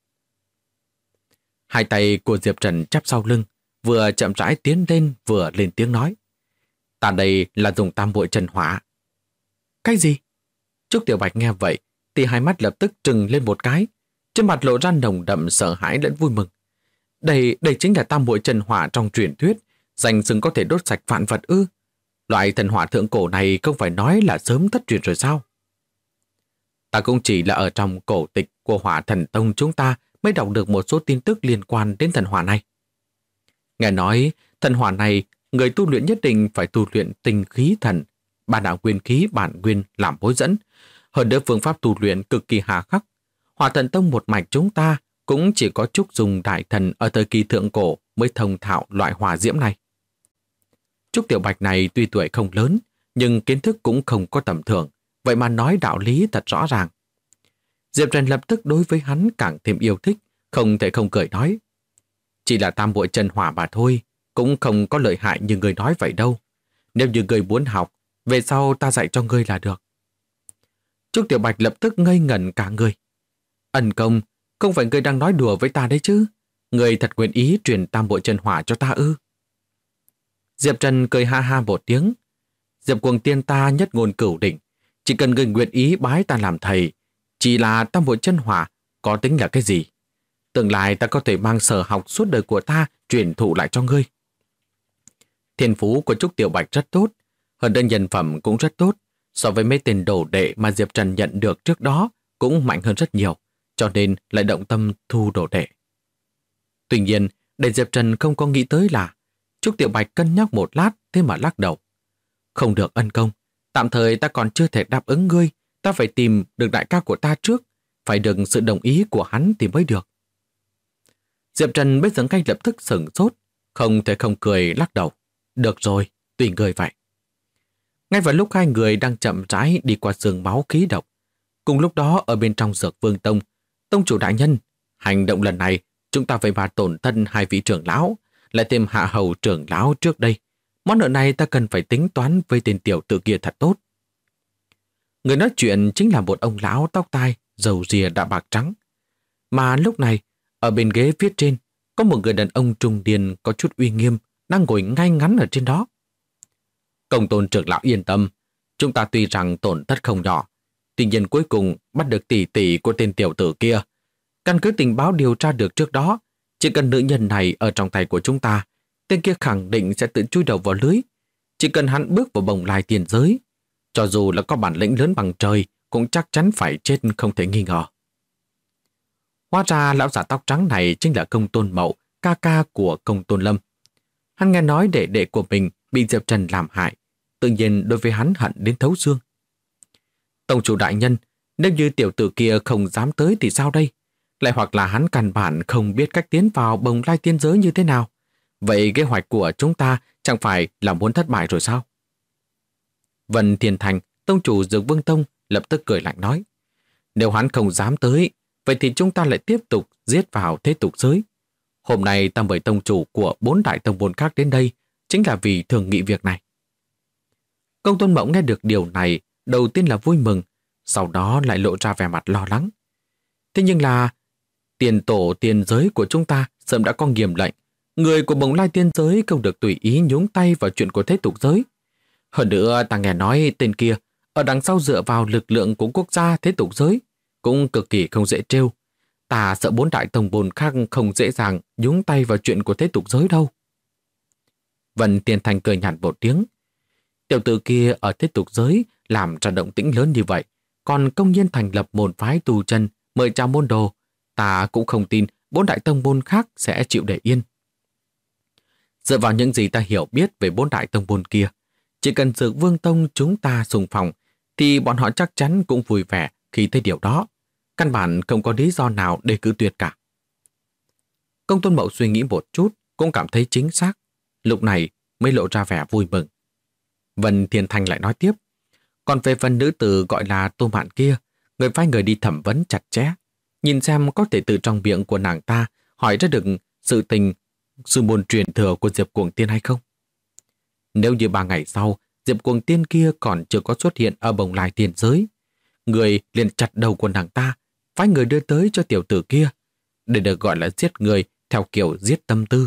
A: Hai tay của Diệp Trần chắp sau lưng, vừa chậm rãi tiến lên vừa lên tiếng nói. Ta đây là dùng tam muội chân hỏa. Cái gì? Trúc Tiểu Bạch nghe vậy thì hai mắt lập tức trừng lên một cái, trên mặt lộ ra nồng đậm sợ hãi lẫn vui mừng. Đây chính là tam muội chân hỏa trong truyền thuyết, Danh xưng có thể đốt sạch vạn vật ư? Loại thần hỏa thượng cổ này không phải nói là sớm thất truyền rồi sao? Ta cũng chỉ là ở trong cổ tịch của Hỏa Thần Tông chúng ta mới đọc được một số tin tức liên quan đến thần hỏa này. Nghe nói, thần hỏa này, người tu luyện nhất định phải tu luyện tinh khí thần, bản đạo nguyên khí bản nguyên làm bối dẫn. Hơn nữa phương pháp tu luyện cực kỳ hà khắc. Hỏa Thần Tông một mạch chúng ta cũng chỉ có Trúc Dung đại thần ở thời kỳ thượng cổ mới thông thạo loại hỏa diễm này. Trúc Tiểu Bạch này tuy tuổi không lớn, nhưng kiến thức cũng không có tầm thường, vậy mà nói đạo lý thật rõ ràng. Diệp Trần lập tức đối với hắn càng thêm yêu thích, không thể không cười nói. Chỉ là tam bội chân hỏa mà thôi, cũng không có lợi hại như người nói vậy đâu. Nếu như người muốn học, về sau ta dạy cho ngươi là được. Trúc Tiểu Bạch lập tức ngây ngẩn cả người. Ân công, không phải ngươi đang nói đùa với ta đấy chứ? Ngươi thật nguyện ý truyền tam bội chân hỏa cho ta ư? Diệp Trần cười ha ha một tiếng. Diệp Cuồng Tiên ta nhất ngôn cửu đỉnh, chỉ cần ngươi nguyện ý bái ta làm thầy, chỉ là tam bội chân hỏa có tính là cái gì? Tương lai ta có thể mang sở học suốt đời của ta truyền thụ lại cho ngươi. Thiên phú của Trúc Tiểu Bạch rất tốt, hơn nữa nhân phẩm cũng rất tốt, so với mấy tên đồ đệ mà Diệp Trần nhận được trước đó cũng mạnh hơn rất nhiều, cho nên lại động tâm thu đồ đệ. Tuy nhiên, để Diệp Trần không có nghĩ tới là Trúc Tiểu Bạch cân nhắc một lát thế mà lắc đầu. Không được ân công, tạm thời ta còn chưa thể đáp ứng ngươi, ta phải tìm được đại ca của ta trước, phải được sự đồng ý của hắn thì mới được. Diệp Trần bây giờ ngay lập tức sửng sốt, không thể không cười lắc đầu. Được rồi, tùy người vậy. Ngay vào lúc hai người đang chậm rãi đi qua sương máu khí độc, cùng lúc đó ở bên trong Dược Vương Tông, tông chủ đại nhân, hành động lần này chúng ta phải mà tổn thân hai vị trưởng lão, lại thêm hạ hầu trưởng lão trước đây. Món nợ này ta cần phải tính toán với tên tiểu tử kia thật tốt. Người nói chuyện chính là một ông lão tóc tai, râu ria đã bạc trắng. Mà lúc này, ở bên ghế phía trên, có một người đàn ông trung niên có chút uy nghiêm, đang ngồi ngay ngắn ở trên đó. Công tôn trưởng lão yên tâm, chúng ta tuy rằng tổn thất không nhỏ, tuy nhiên cuối cùng bắt được tỷ tỷ của tên tiểu tử kia. Căn cứ tình báo điều tra được trước đó, chỉ cần nữ nhân này ở trong tay của chúng ta, tên kia khẳng định sẽ tự chui đầu vào lưới. Chỉ cần hắn bước vào bồng lai tiền giới, cho dù là có bản lĩnh lớn bằng trời, cũng chắc chắn phải chết không thể nghi ngờ. Hóa ra lão giả tóc trắng này chính là Công Tôn Mậu, ca ca của Công Tôn Lâm. Hắn nghe nói đệ đệ của mình bị Diệp Trần làm hại, tự nhiên đối với hắn hận đến thấu xương. Tông chủ đại nhân, nếu như tiểu tử kia không dám tới thì sao đây? Lại hoặc là hắn căn bản không biết cách tiến vào bồng lai tiên giới như thế nào? Vậy kế hoạch của chúng ta chẳng phải là muốn thất bại rồi sao? Vân Thiên Thành, tông chủ Dược Vương Tông, lập tức cười lạnh nói. Nếu hắn không dám tới, vậy thì chúng ta lại tiếp tục giết vào thế tục giới. Hôm nay ta mời tông chủ của 4 đại tông môn khác đến đây, chính là vì thường nghị việc này. Công Tôn Mộng nghe được điều này, đầu tiên là vui mừng, sau đó lại lộ ra vẻ mặt lo lắng. Thế nhưng là, tiền tổ tiền giới của chúng ta sớm đã có nghiêm lệnh, người của bồng lai tiên giới không được tùy ý nhúng tay vào chuyện của thế tục giới. Hơn nữa, ta nghe nói tên kia, ở đằng sau dựa vào lực lượng của quốc gia thế tục giới, cũng cực kỳ không dễ trêu. Ta sợ 4 đại tông môn khác không dễ dàng nhúng tay vào chuyện của thế tục giới đâu. Vân Thiên Thành cười nhạt một tiếng. Tiểu tử kia ở thế tục giới làm ra động tĩnh lớn như vậy, còn công nhiên thành lập môn phái tu chân, mời chào môn đồ, ta cũng không tin 4 đại tông môn khác sẽ chịu để yên. Dựa vào những gì ta hiểu biết về 4 đại tông môn kia, chỉ cần Dược Vương Tông chúng ta xung phong, thì bọn họ chắc chắn cũng vui vẻ khi thấy điều đó. Căn bản không có lý do nào để cự tuyệt cả. Công Tôn Mậu suy nghĩ một chút, cũng cảm thấy chính xác. Lúc này mới lộ ra vẻ vui mừng. Vân Thiên Thành lại nói tiếp. Còn về phần nữ tử gọi là Tô Mạn kia, người phái người đi thẩm vấn chặt chẽ, nhìn xem có thể từ trong miệng của nàng ta hỏi ra được sự tình, sự môn truyền thừa của Diệp Cuồng Tiên hay không. Nếu như 3 ngày sau, Diệp Cuồng Tiên kia còn chưa có xuất hiện ở bồng lai tiền giới, người liền chặt đầu của nàng ta, phái người đưa tới cho tiểu tử kia, để được gọi là giết người theo kiểu giết tâm tư.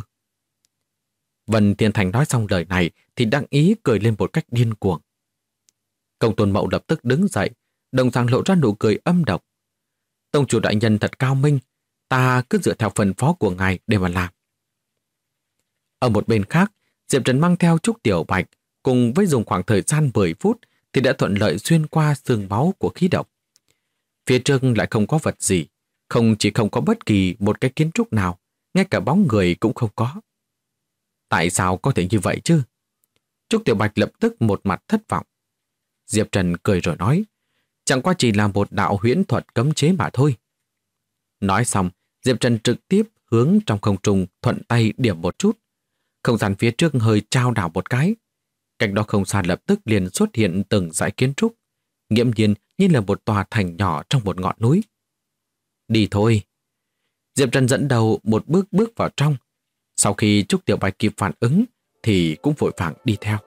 A: Vân Thiên Thành nói xong lời này thì đắc ý cười lên một cách điên cuồng. Công Tôn Mậu lập tức đứng dậy, đồng thời lộ ra nụ cười âm độc. Tông chủ đại nhân thật cao minh, ta cứ dựa theo phân phó của ngài để mà làm. Ở một bên khác, Diệp Trần mang theo Trúc Tiểu Bạch cùng với dùng khoảng thời gian 10 phút thì đã thuận lợi xuyên qua xương máu của khí độc. Phía trước lại không có vật gì, không có bất kỳ một cái kiến trúc nào, ngay cả bóng người cũng không có. Tại sao có thể như vậy chứ? Trúc Tiểu Bạch lập tức một mặt thất vọng. Diệp Trần cười rồi nói, chẳng qua chỉ là một đạo huyễn thuật cấm chế mà thôi. Nói xong, Diệp Trần trực tiếp hướng trong không trung thuận tay điểm một chút. Không gian phía trước hơi trao đảo một cái. Cách đó không xa lập tức liền xuất hiện từng dãy kiến trúc, nghiễm nhiên như là một tòa thành nhỏ trong một ngọn núi. Đi thôi. Diệp Trần dẫn đầu một bước bước vào trong. Sau khi Trúc Tiểu Bạch kịp phản ứng thì cũng vội vàng đi theo.